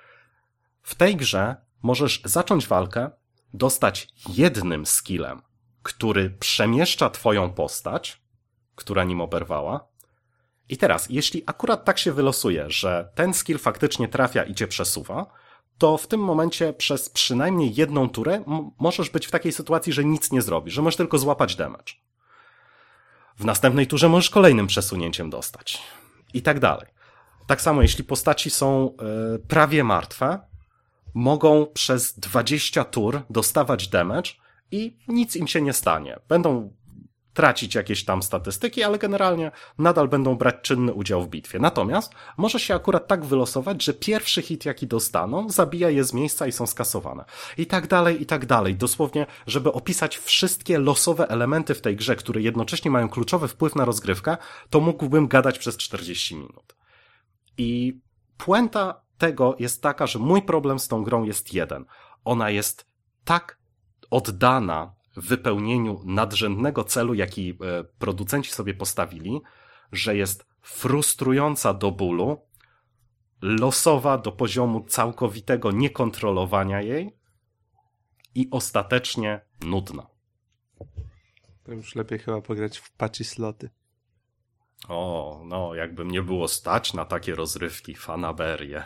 Speaker 2: W tej grze możesz zacząć walkę, dostać jednym skillem, który przemieszcza twoją postać, która nim oberwała. I teraz, jeśli akurat tak się wylosuje, że ten skill faktycznie trafia i cię przesuwa, to w tym momencie przez przynajmniej jedną turę m- możesz być w takiej sytuacji, że nic nie zrobisz, że możesz tylko złapać damage. W następnej turze możesz kolejnym przesunięciem dostać. I tak dalej. Tak samo, jeśli postaci są y, prawie martwe, mogą przez dwadzieścia tur dostawać damage i nic im się nie stanie. Będą tracić jakieś tam statystyki, ale generalnie nadal będą brać czynny udział w bitwie. Natomiast może się akurat tak wylosować, że pierwszy hit, jaki dostaną, zabija je z miejsca i są skasowane. I tak dalej, i tak dalej. Dosłownie, żeby opisać wszystkie losowe elementy w tej grze, które jednocześnie mają kluczowy wpływ na rozgrywkę, to mógłbym gadać przez czterdzieści minut. I puenta tego jest taka, że mój problem z tą grą jest jeden. Ona jest tak oddana wypełnieniu nadrzędnego celu, jaki producenci sobie postawili, że jest frustrująca do bólu, losowa do poziomu całkowitego niekontrolowania jej i ostatecznie nudna.
Speaker 1: To już lepiej chyba pograć w patchy sloty.
Speaker 2: O, no, jakby mnie było stać na takie rozrywki, fanaberie.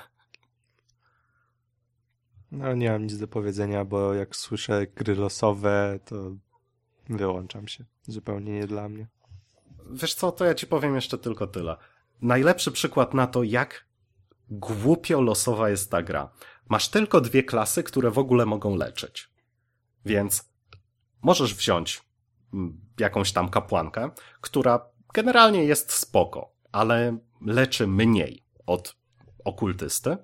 Speaker 1: No nie mam nic do powiedzenia, bo jak słyszę gry losowe, to wyłączam się. Zupełnie nie dla mnie.
Speaker 2: Wiesz co, to ja ci powiem jeszcze tylko tyle. Najlepszy przykład na to, jak głupio losowa jest ta gra. Masz tylko dwie klasy, które w ogóle mogą leczyć. Więc możesz wziąć jakąś tam kapłankę, która generalnie jest spoko, ale leczy mniej od okultysty.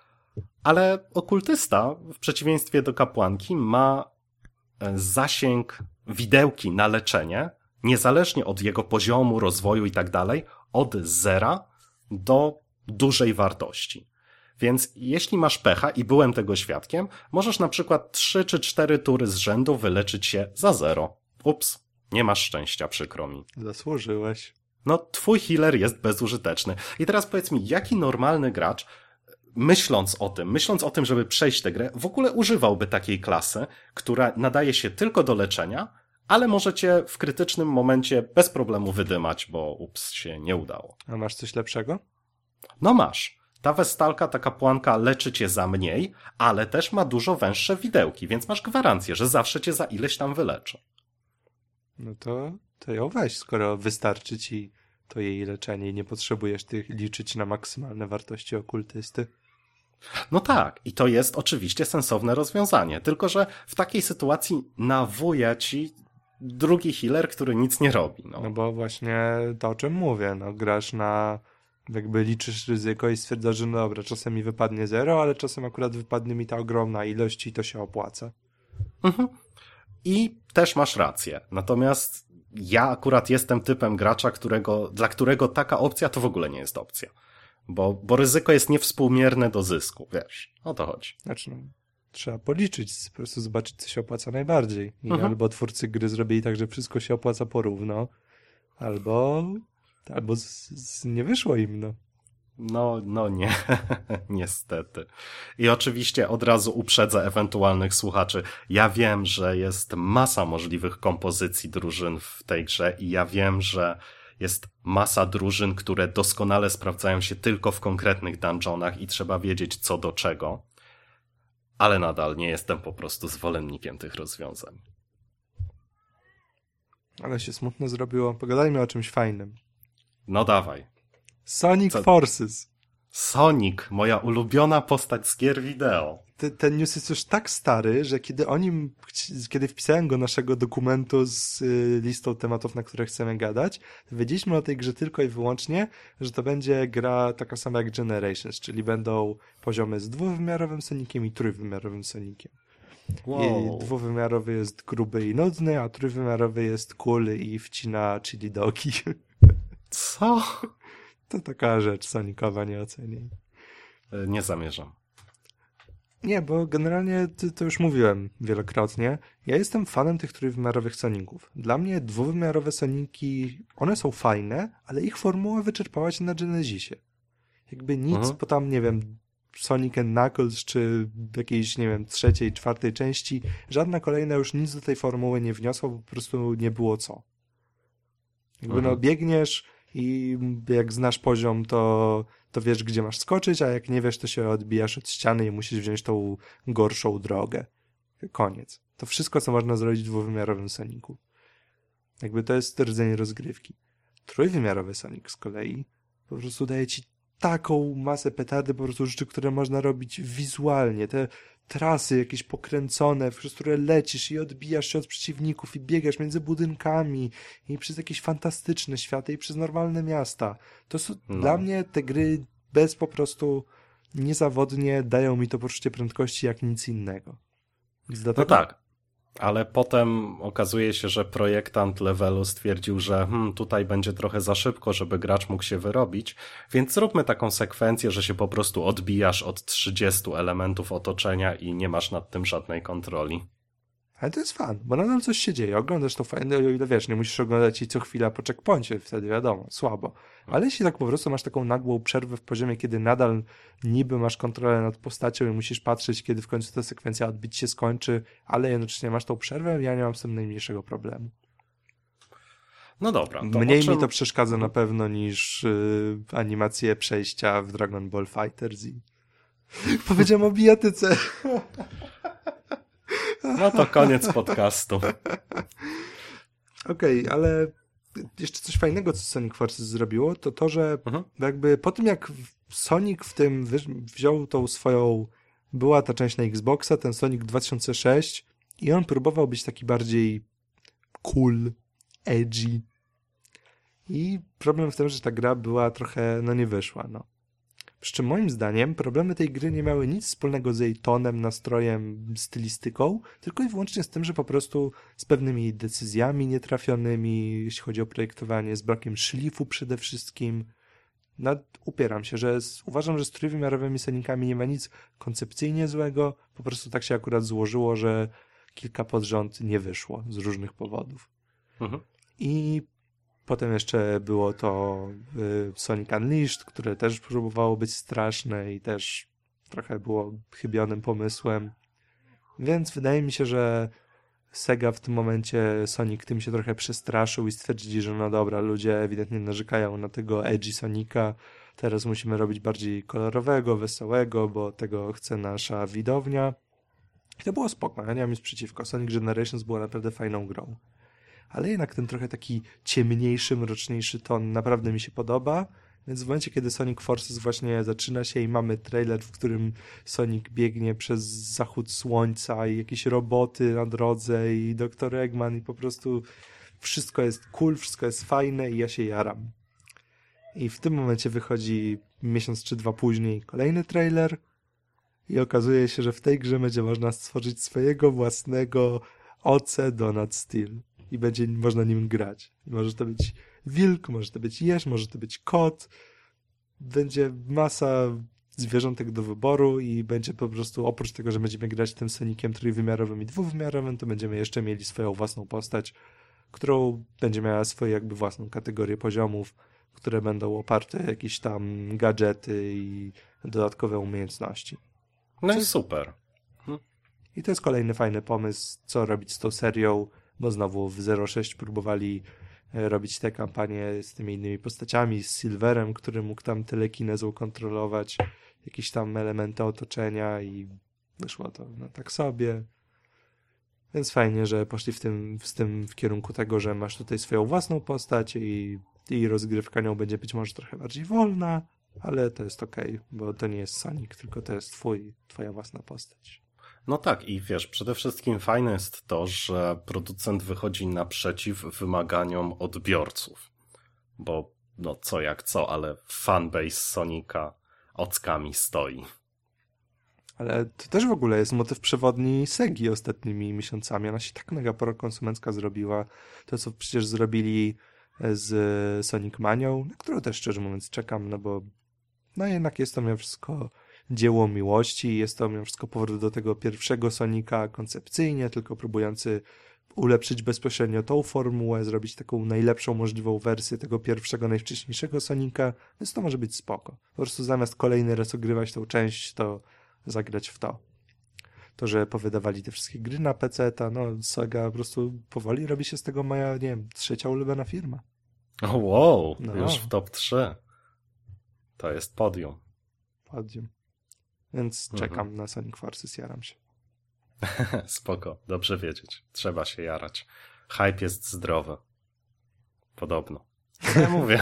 Speaker 2: Ale okultysta, w przeciwieństwie do kapłanki, ma zasięg widełki na leczenie, niezależnie od jego poziomu, rozwoju i tak dalej, od zera do dużej wartości. Więc jeśli masz pecha, i byłem tego świadkiem, możesz na przykład trzy czy cztery tury z rzędu wyleczyć się za zero. Ups, nie masz szczęścia, przykro mi.
Speaker 1: Zasłużyłeś.
Speaker 2: No, twój healer jest bezużyteczny. I teraz powiedz mi, jaki normalny gracz, myśląc o tym, myśląc o tym, żeby przejść tę grę, w ogóle używałby takiej klasy, która nadaje się tylko do leczenia, ale możecie w krytycznym momencie bez problemu wydymać, bo ups, się nie udało.
Speaker 1: A masz coś lepszego?
Speaker 2: No masz. Ta Westalka, ta kapłanka leczy cię za mniej, ale też ma dużo węższe widełki, więc masz gwarancję, że zawsze cię za ileś tam wyleczy.
Speaker 1: No to, to ją weź, skoro wystarczy ci to jej leczenie i nie potrzebujesz tych liczyć na maksymalne wartości okultysty.
Speaker 2: No tak, i to jest oczywiście sensowne rozwiązanie, tylko że w takiej sytuacji nawuja ci drugi healer, który nic nie robi. No,
Speaker 1: No bo właśnie to, o czym mówię, no grasz na, jakby liczysz ryzyko i stwierdzasz, że no dobra, czasem mi wypadnie zero, ale czasem akurat wypadnie mi ta ogromna ilość i to się opłaca.
Speaker 2: Mhm. I też masz rację, natomiast ja akurat jestem typem gracza, którego, dla którego taka opcja to w ogóle nie jest opcja. Bo, bo ryzyko jest niewspółmierne do zysku, wiesz, o to chodzi.
Speaker 1: Znaczy, no, trzeba policzyć, po prostu zobaczyć, co się opłaca najbardziej. I
Speaker 2: Mhm.
Speaker 1: albo twórcy gry zrobili tak, że wszystko się opłaca porówno, albo, albo z, z nie wyszło im, no.
Speaker 2: No, no nie, niestety. I oczywiście od razu uprzedzę ewentualnych słuchaczy. Ja wiem, że jest masa możliwych kompozycji drużyn w tej grze i ja wiem, że jest masa drużyn, które doskonale sprawdzają się tylko w konkretnych dungeonach i trzeba wiedzieć co do czego. Ale nadal nie jestem po prostu zwolennikiem tych rozwiązań.
Speaker 1: Ale się smutno zrobiło. Pogadajmy o czymś fajnym.
Speaker 2: No dawaj.
Speaker 1: Sonic
Speaker 2: Co?
Speaker 1: Forces.
Speaker 2: Sonic, moja ulubiona postać z gier wideo.
Speaker 1: Te, ten news jest już tak stary, że kiedy o nim, kiedy wpisałem go naszego dokumentu z y, listą tematów, na które chcemy gadać, to wiedzieliśmy o tej grze tylko i wyłącznie, że to będzie gra taka sama jak Generations, czyli będą poziomy z dwuwymiarowym Soniciem i trójwymiarowym Soniciem.
Speaker 2: Wow.
Speaker 1: I dwuwymiarowy jest gruby i nudny, a trójwymiarowy jest cool i wcina chili dogi.
Speaker 2: Co?
Speaker 1: To taka rzecz Sonicowa, nie ocenię.
Speaker 2: Nie zamierzam.
Speaker 1: Nie, bo generalnie to, to już mówiłem wielokrotnie. Ja jestem fanem tych trójwymiarowych Soniców. Dla mnie dwuwymiarowe Soniki, one są fajne, ale ich formuła wyczerpała się na Genesisie. Jakby nic
Speaker 2: Mhm.
Speaker 1: po tam, nie wiem, Sonic and Knuckles, czy jakiejś, nie wiem, trzeciej, czwartej części, żadna kolejna już nic do tej formuły nie wniosła, bo po prostu nie było co. Jakby
Speaker 2: Mhm.
Speaker 1: no biegniesz i jak znasz poziom, to, to wiesz, gdzie masz skoczyć, a jak nie wiesz, to się odbijasz od ściany i musisz wziąć tą gorszą drogę. Koniec. To wszystko, co można zrobić w dwuwymiarowym Sonicu. Jakby to jest rdzeń rozgrywki. Trójwymiarowy Sonic z kolei po prostu daje ci taką masę petardy, po prostu rzeczy, które można robić wizualnie. Te trasy jakieś pokręcone, przez które lecisz i odbijasz się od przeciwników i biegasz między budynkami i przez jakieś fantastyczne światy i przez normalne miasta. To są no. Dla mnie te gry bez po prostu niezawodnie dają mi to poczucie prędkości jak nic innego. Dlatego...
Speaker 2: No tak. Ale potem okazuje się, że projektant levelu stwierdził, że hmm, tutaj będzie trochę za szybko, żeby gracz mógł się wyrobić, więc zróbmy taką sekwencję, że się po prostu odbijasz od trzydziestu elementów otoczenia i nie masz nad tym żadnej kontroli.
Speaker 1: Ale to jest fan, bo nadal coś się dzieje. Oglądasz to fajne, o ile wiesz, nie musisz oglądać jej co chwila po checkpoincie, wtedy wiadomo, słabo. Ale jeśli tak po prostu masz taką nagłą przerwę w poziomie, kiedy nadal niby masz kontrolę nad postacią i musisz patrzeć, kiedy w końcu ta sekwencja odbić się skończy, ale jednocześnie masz tą przerwę, ja nie mam z tym najmniejszego problemu.
Speaker 2: No dobra.
Speaker 1: To Mniej czym... mi to przeszkadza na pewno niż yy, animacje przejścia w Dragon Ball FighterZ. Powiedziałem o bijatyce.
Speaker 2: No to koniec podcastu.
Speaker 1: Okej, okay, ale jeszcze coś fajnego, co Sonic Forces zrobiło, to to, że mhm. jakby po tym, jak Sonic w tym wziął tą swoją, była ta część na Xboxa, ten Sonic dwa tysiące sześć i on próbował być taki bardziej cool, edgy. I problem w tym, że ta gra była trochę, no nie wyszła, no. Przy czym moim zdaniem problemy tej gry nie miały nic wspólnego z jej tonem, nastrojem, stylistyką, tylko i wyłącznie z tym, że po prostu z pewnymi decyzjami nietrafionymi, jeśli chodzi o projektowanie, z brakiem szlifu przede wszystkim. Nad, upieram się, że z, uważam, że z trójwymiarowymi Sonicami nie ma nic koncepcyjnie złego, po prostu tak się akurat złożyło, że kilka pod rząd nie wyszło z różnych powodów. Mhm. I potem jeszcze było to y, Sonic Unleashed, które też próbowało być straszne i też trochę było chybionym pomysłem. Więc wydaje mi się, że Sega w tym momencie, Sonic tym się trochę przestraszył i stwierdzili, że no dobra, ludzie ewidentnie narzekają na tego edgy Sonika, teraz musimy robić bardziej kolorowego, wesołego, bo tego chce nasza widownia. I to było spoko, ja nie mam nic przeciwko. Sonic Generations było naprawdę fajną grą. Ale jednak ten trochę taki ciemniejszy, mroczniejszy ton naprawdę mi się podoba, więc w momencie, kiedy Sonic Forces właśnie zaczyna się i mamy trailer, w którym Sonic biegnie przez zachód słońca i jakieś roboty na drodze i doktor Eggman i po prostu wszystko jest cool, wszystko jest fajne i ja się jaram. I w tym momencie wychodzi miesiąc czy dwa później kolejny trailer i okazuje się, że w tej grze będzie można stworzyć swojego własnego O C Donut Steel. I będzie można nim grać. Może to być wilk, może to być jeż, może to być kot. Będzie masa zwierzątek do wyboru i będzie po prostu, oprócz tego, że będziemy grać tym Soniciem trójwymiarowym i dwuwymiarowym, to będziemy jeszcze mieli swoją własną postać, którą będzie miała swoją jakby własną kategorię poziomów, które będą oparte o jakieś tam gadżety i dodatkowe umiejętności.
Speaker 2: No i super.
Speaker 1: Hm. I to jest kolejny fajny pomysł, co robić z tą serią, bo znowu w zero sześć próbowali robić te kampanie z tymi innymi postaciami, z Silverem, który mógł tam telekinezą kontrolować jakieś tam elementy otoczenia i wyszło to no, tak sobie. Więc fajnie, że poszli w tym, w tym w kierunku tego, że masz tutaj swoją własną postać i, i rozgrywka nią będzie być może trochę bardziej wolna, ale to jest okej, okay, bo to nie jest Sonic, tylko to jest twój, twoja własna postać.
Speaker 2: No tak i wiesz, przede wszystkim fajne jest to, że producent wychodzi naprzeciw wymaganiom odbiorców, bo no co jak co, ale fanbase Sonika ockami stoi.
Speaker 1: Ale to też w ogóle jest motyw przewodni Segi ostatnimi miesiącami. Ona się tak mega prokonsumencka zrobiła. To, co przecież zrobili z Sonic Manią, na którą też szczerze mówiąc czekam, no bo no jednak jest to mimo wszystko dzieło miłości, jest to mimo wszystko powrót do tego pierwszego Sonika koncepcyjnie, tylko próbujący ulepszyć bezpośrednio tą formułę, zrobić taką najlepszą możliwą wersję tego pierwszego, najwcześniejszego Sonika, więc to może być spoko. Po prostu zamiast kolejny raz ogrywać tą część, to zagrać w to. To, że powydawali te wszystkie gry na peceta, no Sega po prostu powoli robi się z tego moja, nie wiem, trzecia ulubiona firma.
Speaker 2: Oh, wow, no. Już w top trzy. To jest podium.
Speaker 1: Podium. Więc
Speaker 2: Mhm.
Speaker 1: czekam na Sonic Forces, jaram się.
Speaker 2: Spoko, dobrze wiedzieć. Trzeba się jarać. Hype jest zdrowy. Podobno. Ja mówię.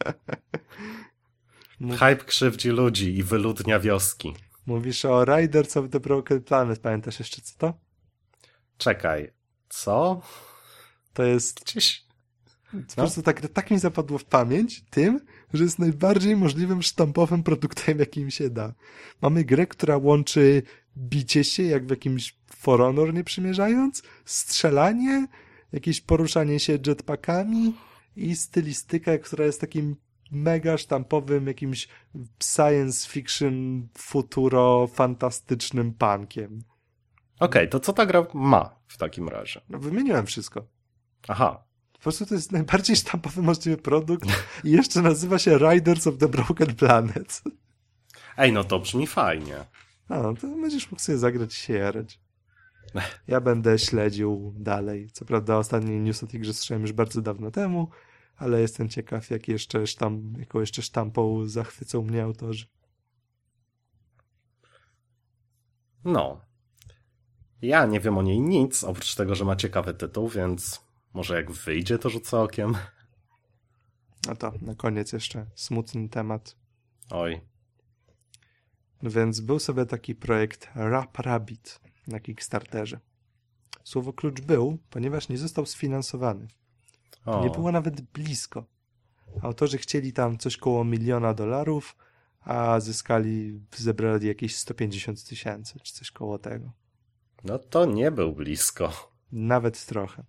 Speaker 2: Hype krzywdzi ludzi i wyludnia wioski.
Speaker 1: Mówisz o Riders of the Broken Planet. Pamiętasz jeszcze co to?
Speaker 2: Czekaj. Co?
Speaker 1: To jest...
Speaker 2: Gdzieś...
Speaker 1: Po
Speaker 2: No.
Speaker 1: prostu tak, tak mi zapadło w pamięć tym, że jest najbardziej możliwym sztampowym produktem, jakim się da. Mamy grę, która łączy bicie się, jak w jakimś For Honor nie przymierzając, strzelanie, jakieś poruszanie się jetpackami i stylistykę, która jest takim mega sztampowym jakimś science fiction, futuro, fantastycznym punkiem.
Speaker 2: Okej, okay, to co ta gra ma w takim razie?
Speaker 1: No, wymieniłem wszystko.
Speaker 2: Aha.
Speaker 1: Po prostu to jest najbardziej sztampowy możliwy produkt i jeszcze nazywa się Riders of the Broken Planet.
Speaker 2: Ej, no to brzmi fajnie.
Speaker 1: A, no to będziesz mógł sobie zagrać i się jarać. Ja będę śledził dalej. Co prawda ostatni news o tej grze słyszałem już bardzo dawno temu, ale jestem ciekaw, jak jeszcze sztamp, jaką jeszcze sztampą zachwycą mnie autorzy.
Speaker 2: No. Ja nie wiem o niej nic, oprócz tego, że ma ciekawy tytuł, więc może jak wyjdzie, to rzucę okiem.
Speaker 1: No to na koniec jeszcze smutny temat.
Speaker 2: Oj.
Speaker 1: Więc był sobie taki projekt Rap Rabbit na Kickstarterze. Słowo klucz był, ponieważ nie został sfinansowany.
Speaker 2: O.
Speaker 1: Nie było nawet blisko. Autorzy chcieli tam coś koło miliona dolarów, a zyskali, zebrali jakieś sto pięćdziesiąt tysięcy, czy coś koło tego.
Speaker 2: No to nie był blisko.
Speaker 1: Nawet trochę.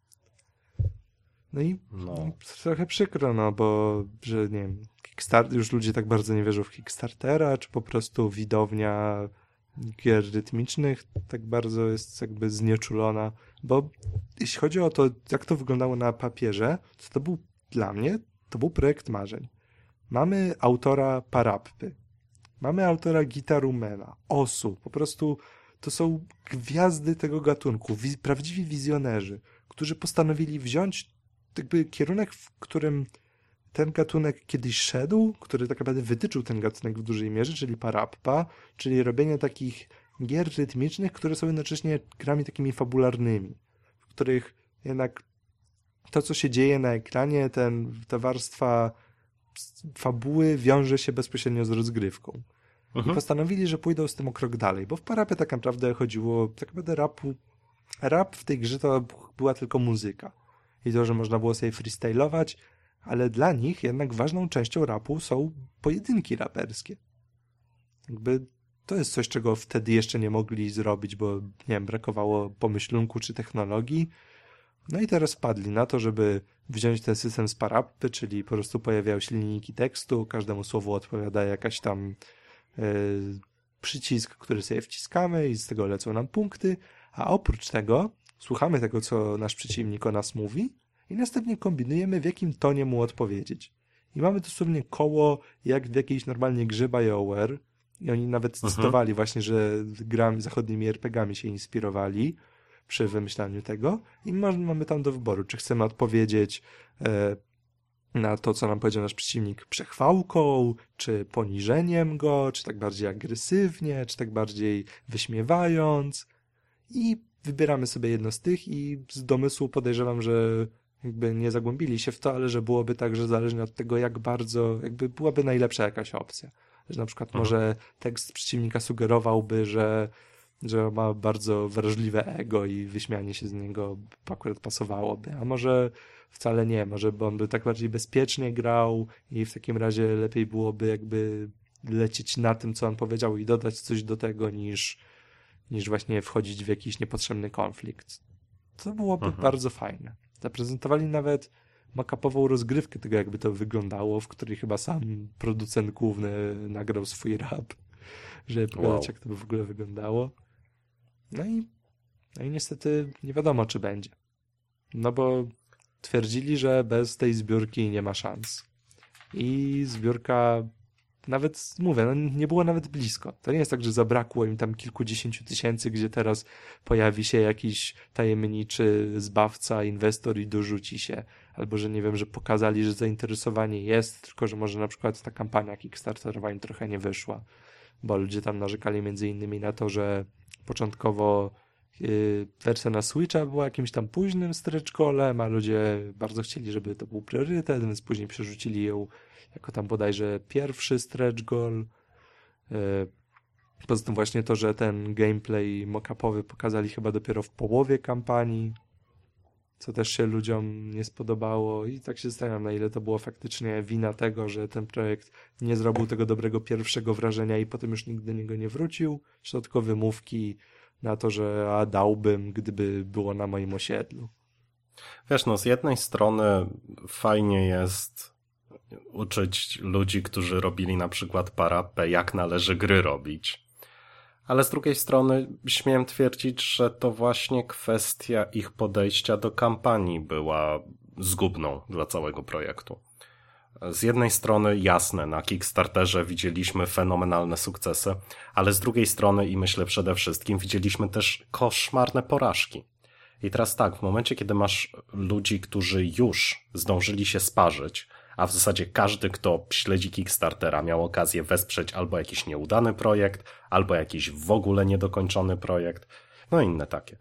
Speaker 1: No i
Speaker 2: No.
Speaker 1: no, trochę przykro, no bo, że nie wiem, Kickstarter, już ludzie tak bardzo nie wierzą w Kickstartera, czy po prostu widownia gier rytmicznych tak bardzo jest jakby znieczulona, bo jeśli chodzi o to, jak to wyglądało na papierze, to to był dla mnie, to był projekt marzeń. Mamy autora Parappy, mamy autora Gitarumena, Osu, po prostu to są gwiazdy tego gatunku, wiz- prawdziwi wizjonerzy, którzy postanowili wziąć jakby kierunek, w którym ten gatunek kiedyś szedł, który tak naprawdę wytyczył ten gatunek w dużej mierze, czyli Parappa, czyli robienie takich gier rytmicznych, które są jednocześnie grami takimi fabularnymi, w których jednak to, co się dzieje na ekranie, ten, ta warstwa fabuły wiąże się bezpośrednio z rozgrywką.
Speaker 2: Mhm.
Speaker 1: I postanowili, że pójdą z tym o krok dalej, bo w Parappie tak naprawdę chodziło, tak naprawdę rapu, rap w tej grze to była tylko muzyka. I to, że można było sobie freestylować, ale dla nich jednak ważną częścią rapu są pojedynki raperskie. Jakby to jest coś, czego wtedy jeszcze nie mogli zrobić, bo nie wiem, brakowało pomyślunku czy technologii. No i teraz wpadli na to, żeby wziąć ten system z Parappy, czyli po prostu pojawiają się linijki tekstu, każdemu słowu odpowiada jakaś tam yy, przycisk, który sobie wciskamy i z tego lecą nam punkty, a oprócz tego słuchamy tego, co nasz przeciwnik o nas mówi i następnie kombinujemy, w jakim tonie mu odpowiedzieć. I mamy dosłownie koło, jak w jakiejś normalnej grze BioWare, i oni nawet
Speaker 2: Mhm.
Speaker 1: cytowali właśnie, że grami, zachodnimi er pe gami się inspirowali przy wymyślaniu tego i mamy tam do wyboru, czy chcemy odpowiedzieć e, na to, co nam powiedział nasz przeciwnik przechwałką, czy poniżeniem go, czy tak bardziej agresywnie, czy tak bardziej wyśmiewając i wybieramy sobie jedno z tych i z domysłu podejrzewam, że jakby nie zagłębili się w to, ale że byłoby tak, że zależnie od tego, jak bardzo, jakby byłaby najlepsza jakaś opcja. Że na przykład
Speaker 2: Mhm.
Speaker 1: może tekst przeciwnika sugerowałby, że, że ma bardzo wrażliwe ego i wyśmianie się z niego akurat pasowałoby, a może wcale nie, może by on by tak bardziej bezpiecznie grał i w takim razie lepiej byłoby jakby lecieć na tym, co on powiedział i dodać coś do tego, niż, niż właśnie wchodzić w jakiś niepotrzebny konflikt. To byłoby
Speaker 2: Mhm.
Speaker 1: bardzo fajne. Zaprezentowali nawet mock-upową rozgrywkę tego, jakby to wyglądało, w której chyba sam producent główny nagrał swój rap, żeby pokazać,
Speaker 2: Wow.
Speaker 1: jak to by w ogóle wyglądało. No i, no i niestety nie wiadomo, czy będzie. No bo twierdzili, że bez tej zbiórki nie ma szans. I zbiórka nawet, mówię, no nie było nawet blisko. To nie jest tak, że zabrakło im tam kilkudziesięciu tysięcy, gdzie teraz pojawi się jakiś tajemniczy zbawca, inwestor i dorzuci się. Albo, że nie wiem, że pokazali, że zainteresowanie jest, tylko że może na przykład ta kampania kickstarterowa im trochę nie wyszła. Bo ludzie tam narzekali między innymi na to, że początkowo yy, wersja na Switcha była jakimś tam późnym stretch goalem, a ludzie bardzo chcieli, żeby to był priorytet, więc później przerzucili ją jako tam bodajże pierwszy stretch goal. Yy, poza tym właśnie to, że ten gameplay mock-upowy pokazali chyba dopiero w połowie kampanii, co też się ludziom nie spodobało i tak się zastanawiam, na ile to było faktycznie wina tego, że ten projekt nie zrobił tego dobrego pierwszego wrażenia i potem już nigdy do niego nie wrócił, czy to tylko wymówki na to, że a dałbym, gdyby było na moim osiedlu.
Speaker 2: Wiesz, no z jednej strony fajnie jest uczyć ludzi, którzy robili na przykład parapę, jak należy gry robić. Ale z drugiej strony śmiem twierdzić, że to właśnie kwestia ich podejścia do kampanii była zgubną dla całego projektu. Z jednej strony jasne, na Kickstarterze widzieliśmy fenomenalne sukcesy, ale z drugiej strony i myślę przede wszystkim widzieliśmy też koszmarne porażki. I teraz tak, w momencie kiedy masz ludzi, którzy już zdążyli się sparzyć, a w zasadzie każdy, kto śledzi Kickstartera, miał okazję wesprzeć albo jakiś nieudany projekt, albo jakiś w ogóle niedokończony projekt, no i inne takie.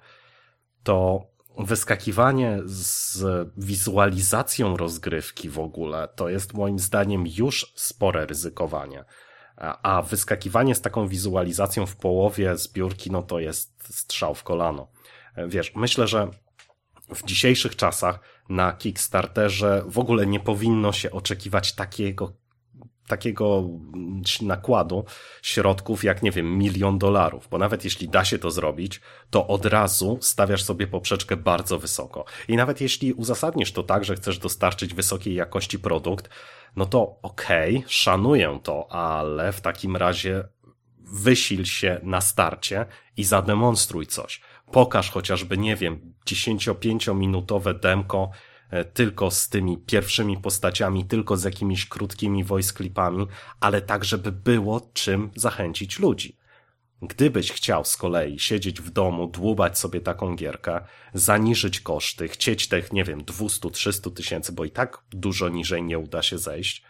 Speaker 2: To wyskakiwanie z wizualizacją rozgrywki w ogóle to jest moim zdaniem już spore ryzykowanie. A wyskakiwanie z taką wizualizacją w połowie zbiórki, no to jest strzał w kolano. Wiesz, myślę, że w dzisiejszych czasach na Kickstarterze w ogóle nie powinno się oczekiwać takiego, takiego nakładu środków jak, nie wiem, milion dolarów, bo nawet jeśli da się to zrobić, to od razu stawiasz sobie poprzeczkę bardzo wysoko. I nawet jeśli uzasadnisz to tak, że chcesz dostarczyć wysokiej jakości produkt, no to okej, okay, szanuję to, ale w takim razie wysil się na starcie i zademonstruj coś. Pokaż chociażby, nie wiem, dziesięciopięciominutowe demko tylko z tymi pierwszymi postaciami, tylko z jakimiś krótkimi voice clipami, ale tak, żeby było czym zachęcić ludzi. Gdybyś chciał z kolei siedzieć w domu, dłubać sobie taką gierkę, zaniżyć koszty, chcieć tych, nie wiem, dwieście trzysta tysięcy, bo i tak dużo niżej nie uda się zejść,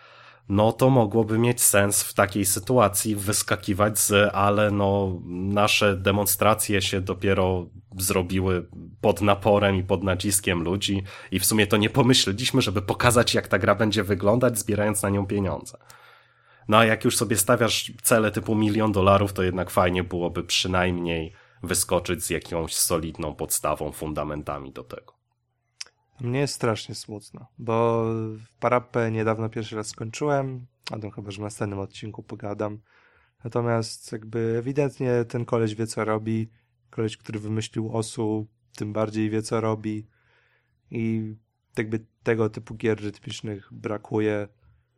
Speaker 2: no to mogłoby mieć sens w takiej sytuacji wyskakiwać z, ale no nasze demonstracje się dopiero zrobiły pod naporem i pod naciskiem ludzi i w sumie to nie pomyśleliśmy, żeby pokazać, jak ta gra będzie wyglądać, zbierając na nią pieniądze. No a jak już sobie stawiasz cele typu milion dolarów, to jednak fajnie byłoby przynajmniej wyskoczyć z jakąś solidną podstawą, fundamentami do tego.
Speaker 1: Mnie jest strasznie smutno, bo Parapę niedawno pierwszy raz skończyłem, o tym chyba, że w następnym odcinku pogadam. Natomiast jakby ewidentnie ten koleś wie, co robi. Koleś, który wymyślił Osu, tym bardziej wie, co robi. I jakby tego typu gier rytmicznych brakuje.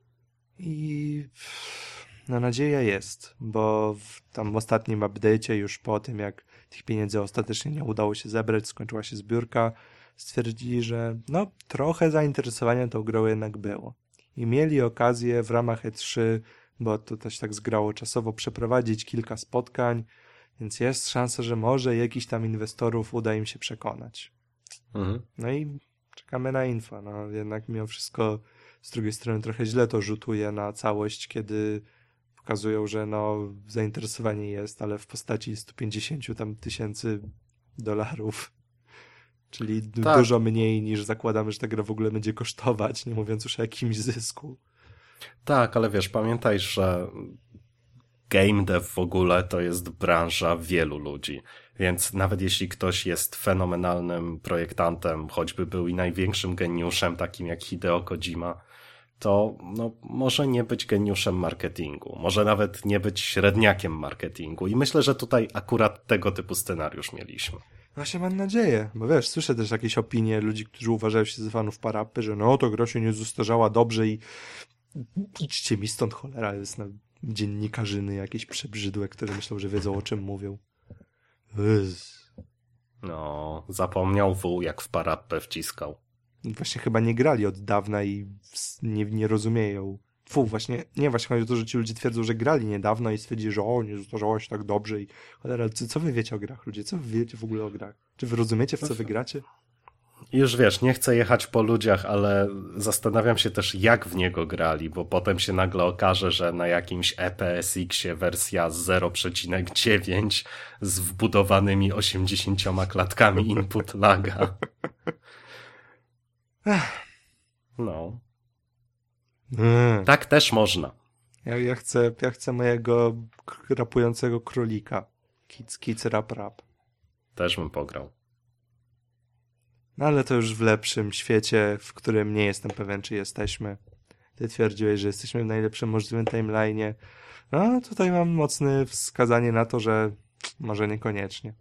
Speaker 1: I no nadzieja jest, bo w tam ostatnim update'cie już po tym, jak tych pieniędzy ostatecznie nie udało się zebrać, skończyła się zbiórka, stwierdzili, że no trochę zainteresowania tą grą jednak było. I mieli okazję w ramach E trzy, bo to też tak zgrało czasowo, przeprowadzić kilka spotkań, więc jest szansa, że może jakiś tam inwestorów uda im się przekonać. Mhm. No i czekamy na info. No jednak mimo wszystko z drugiej strony trochę źle to rzutuje na całość, kiedy pokazują, że no zainteresowanie jest, ale w postaci stu pięćdziesięciu tam tysięcy dolarów. Czyli tak. Dużo mniej niż zakładamy, że ta gra w ogóle będzie kosztować, nie mówiąc już o jakimś zysku.
Speaker 2: Tak, ale wiesz, pamiętaj, że game dev w ogóle to jest branża wielu ludzi, więc nawet jeśli ktoś jest fenomenalnym projektantem, choćby był i największym geniuszem, takim jak Hideo Kojima, to no, może nie być geniuszem marketingu, może nawet nie być średniakiem marketingu i myślę, że tutaj akurat tego typu scenariusz mieliśmy.
Speaker 1: Właśnie mam nadzieję, bo wiesz, słyszę też jakieś opinie ludzi, którzy uważają się za fanów Parapy, że no to gra się nie zestarzała dobrze i idźcie mi stąd, cholera, jest na dziennikarzyny jakieś przebrzydłe, które myślą, że wiedzą, o czym mówią. Yz.
Speaker 2: No, zapomniał wół, jak w Parapę wciskał.
Speaker 1: Właśnie chyba nie grali od dawna i nie, nie rozumieją Fu, właśnie, nie, właśnie chodzi o to, że ci ludzie twierdzą, że grali niedawno i stwierdzili, że o, nie zdarzało się tak dobrze i cholera, co, co wy wiecie o grach, ludzie? Co wy wiecie w ogóle o grach? Czy wy rozumiecie, w co wy gracie?
Speaker 2: I już wiesz, nie chcę jechać po ludziach, ale zastanawiam się też, jak w niego grali, bo potem się nagle okaże, że na jakimś E P S X-ie wersja zero przecinek dziewięć z wbudowanymi osiemdziesięcioma klatkami input laga. No.
Speaker 1: Mm.
Speaker 2: Tak też można.
Speaker 1: Ja, ja, chcę, ja chcę mojego rapującego królika. Kic, kic, rap, rap.
Speaker 2: Też bym pograł.
Speaker 1: No ale to już w lepszym świecie, w którym nie jestem pewien, czy jesteśmy. Ty twierdziłeś, że jesteśmy w najlepszym możliwym timeline'ie. No tutaj mam mocne wskazanie na to, że może niekoniecznie.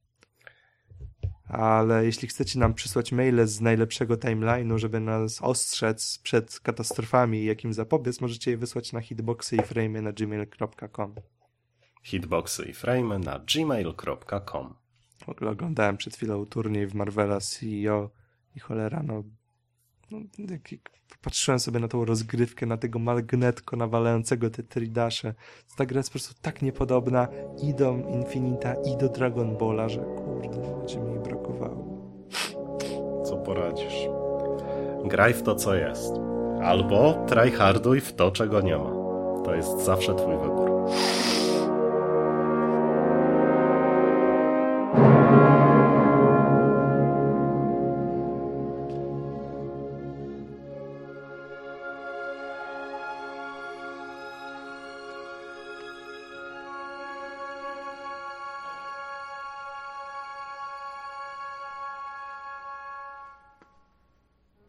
Speaker 1: Ale jeśli chcecie nam przysłać maile z najlepszego timeline'u, żeby nas ostrzec przed katastrofami i jakim zapobiec, możecie je wysłać na hitboxy i frame na gmail kropka com.
Speaker 2: Hitboxy i frame na gmail kropka com.
Speaker 1: W ogóle oglądałem przed chwilą turniej w Marvela C E O i cholera, no, no jak, jak patrzyłem sobie na tą rozgrywkę, na tego Magnetko nawalającego te tridasze. Ta gra jest po prostu tak niepodobna i do Infinita, i do Dragon Balla, że kurde, będzie mi brakowało.
Speaker 2: Co poradzisz? Graj w to, co jest. Albo tryharduj w to, czego nie ma. To jest zawsze twój wybór.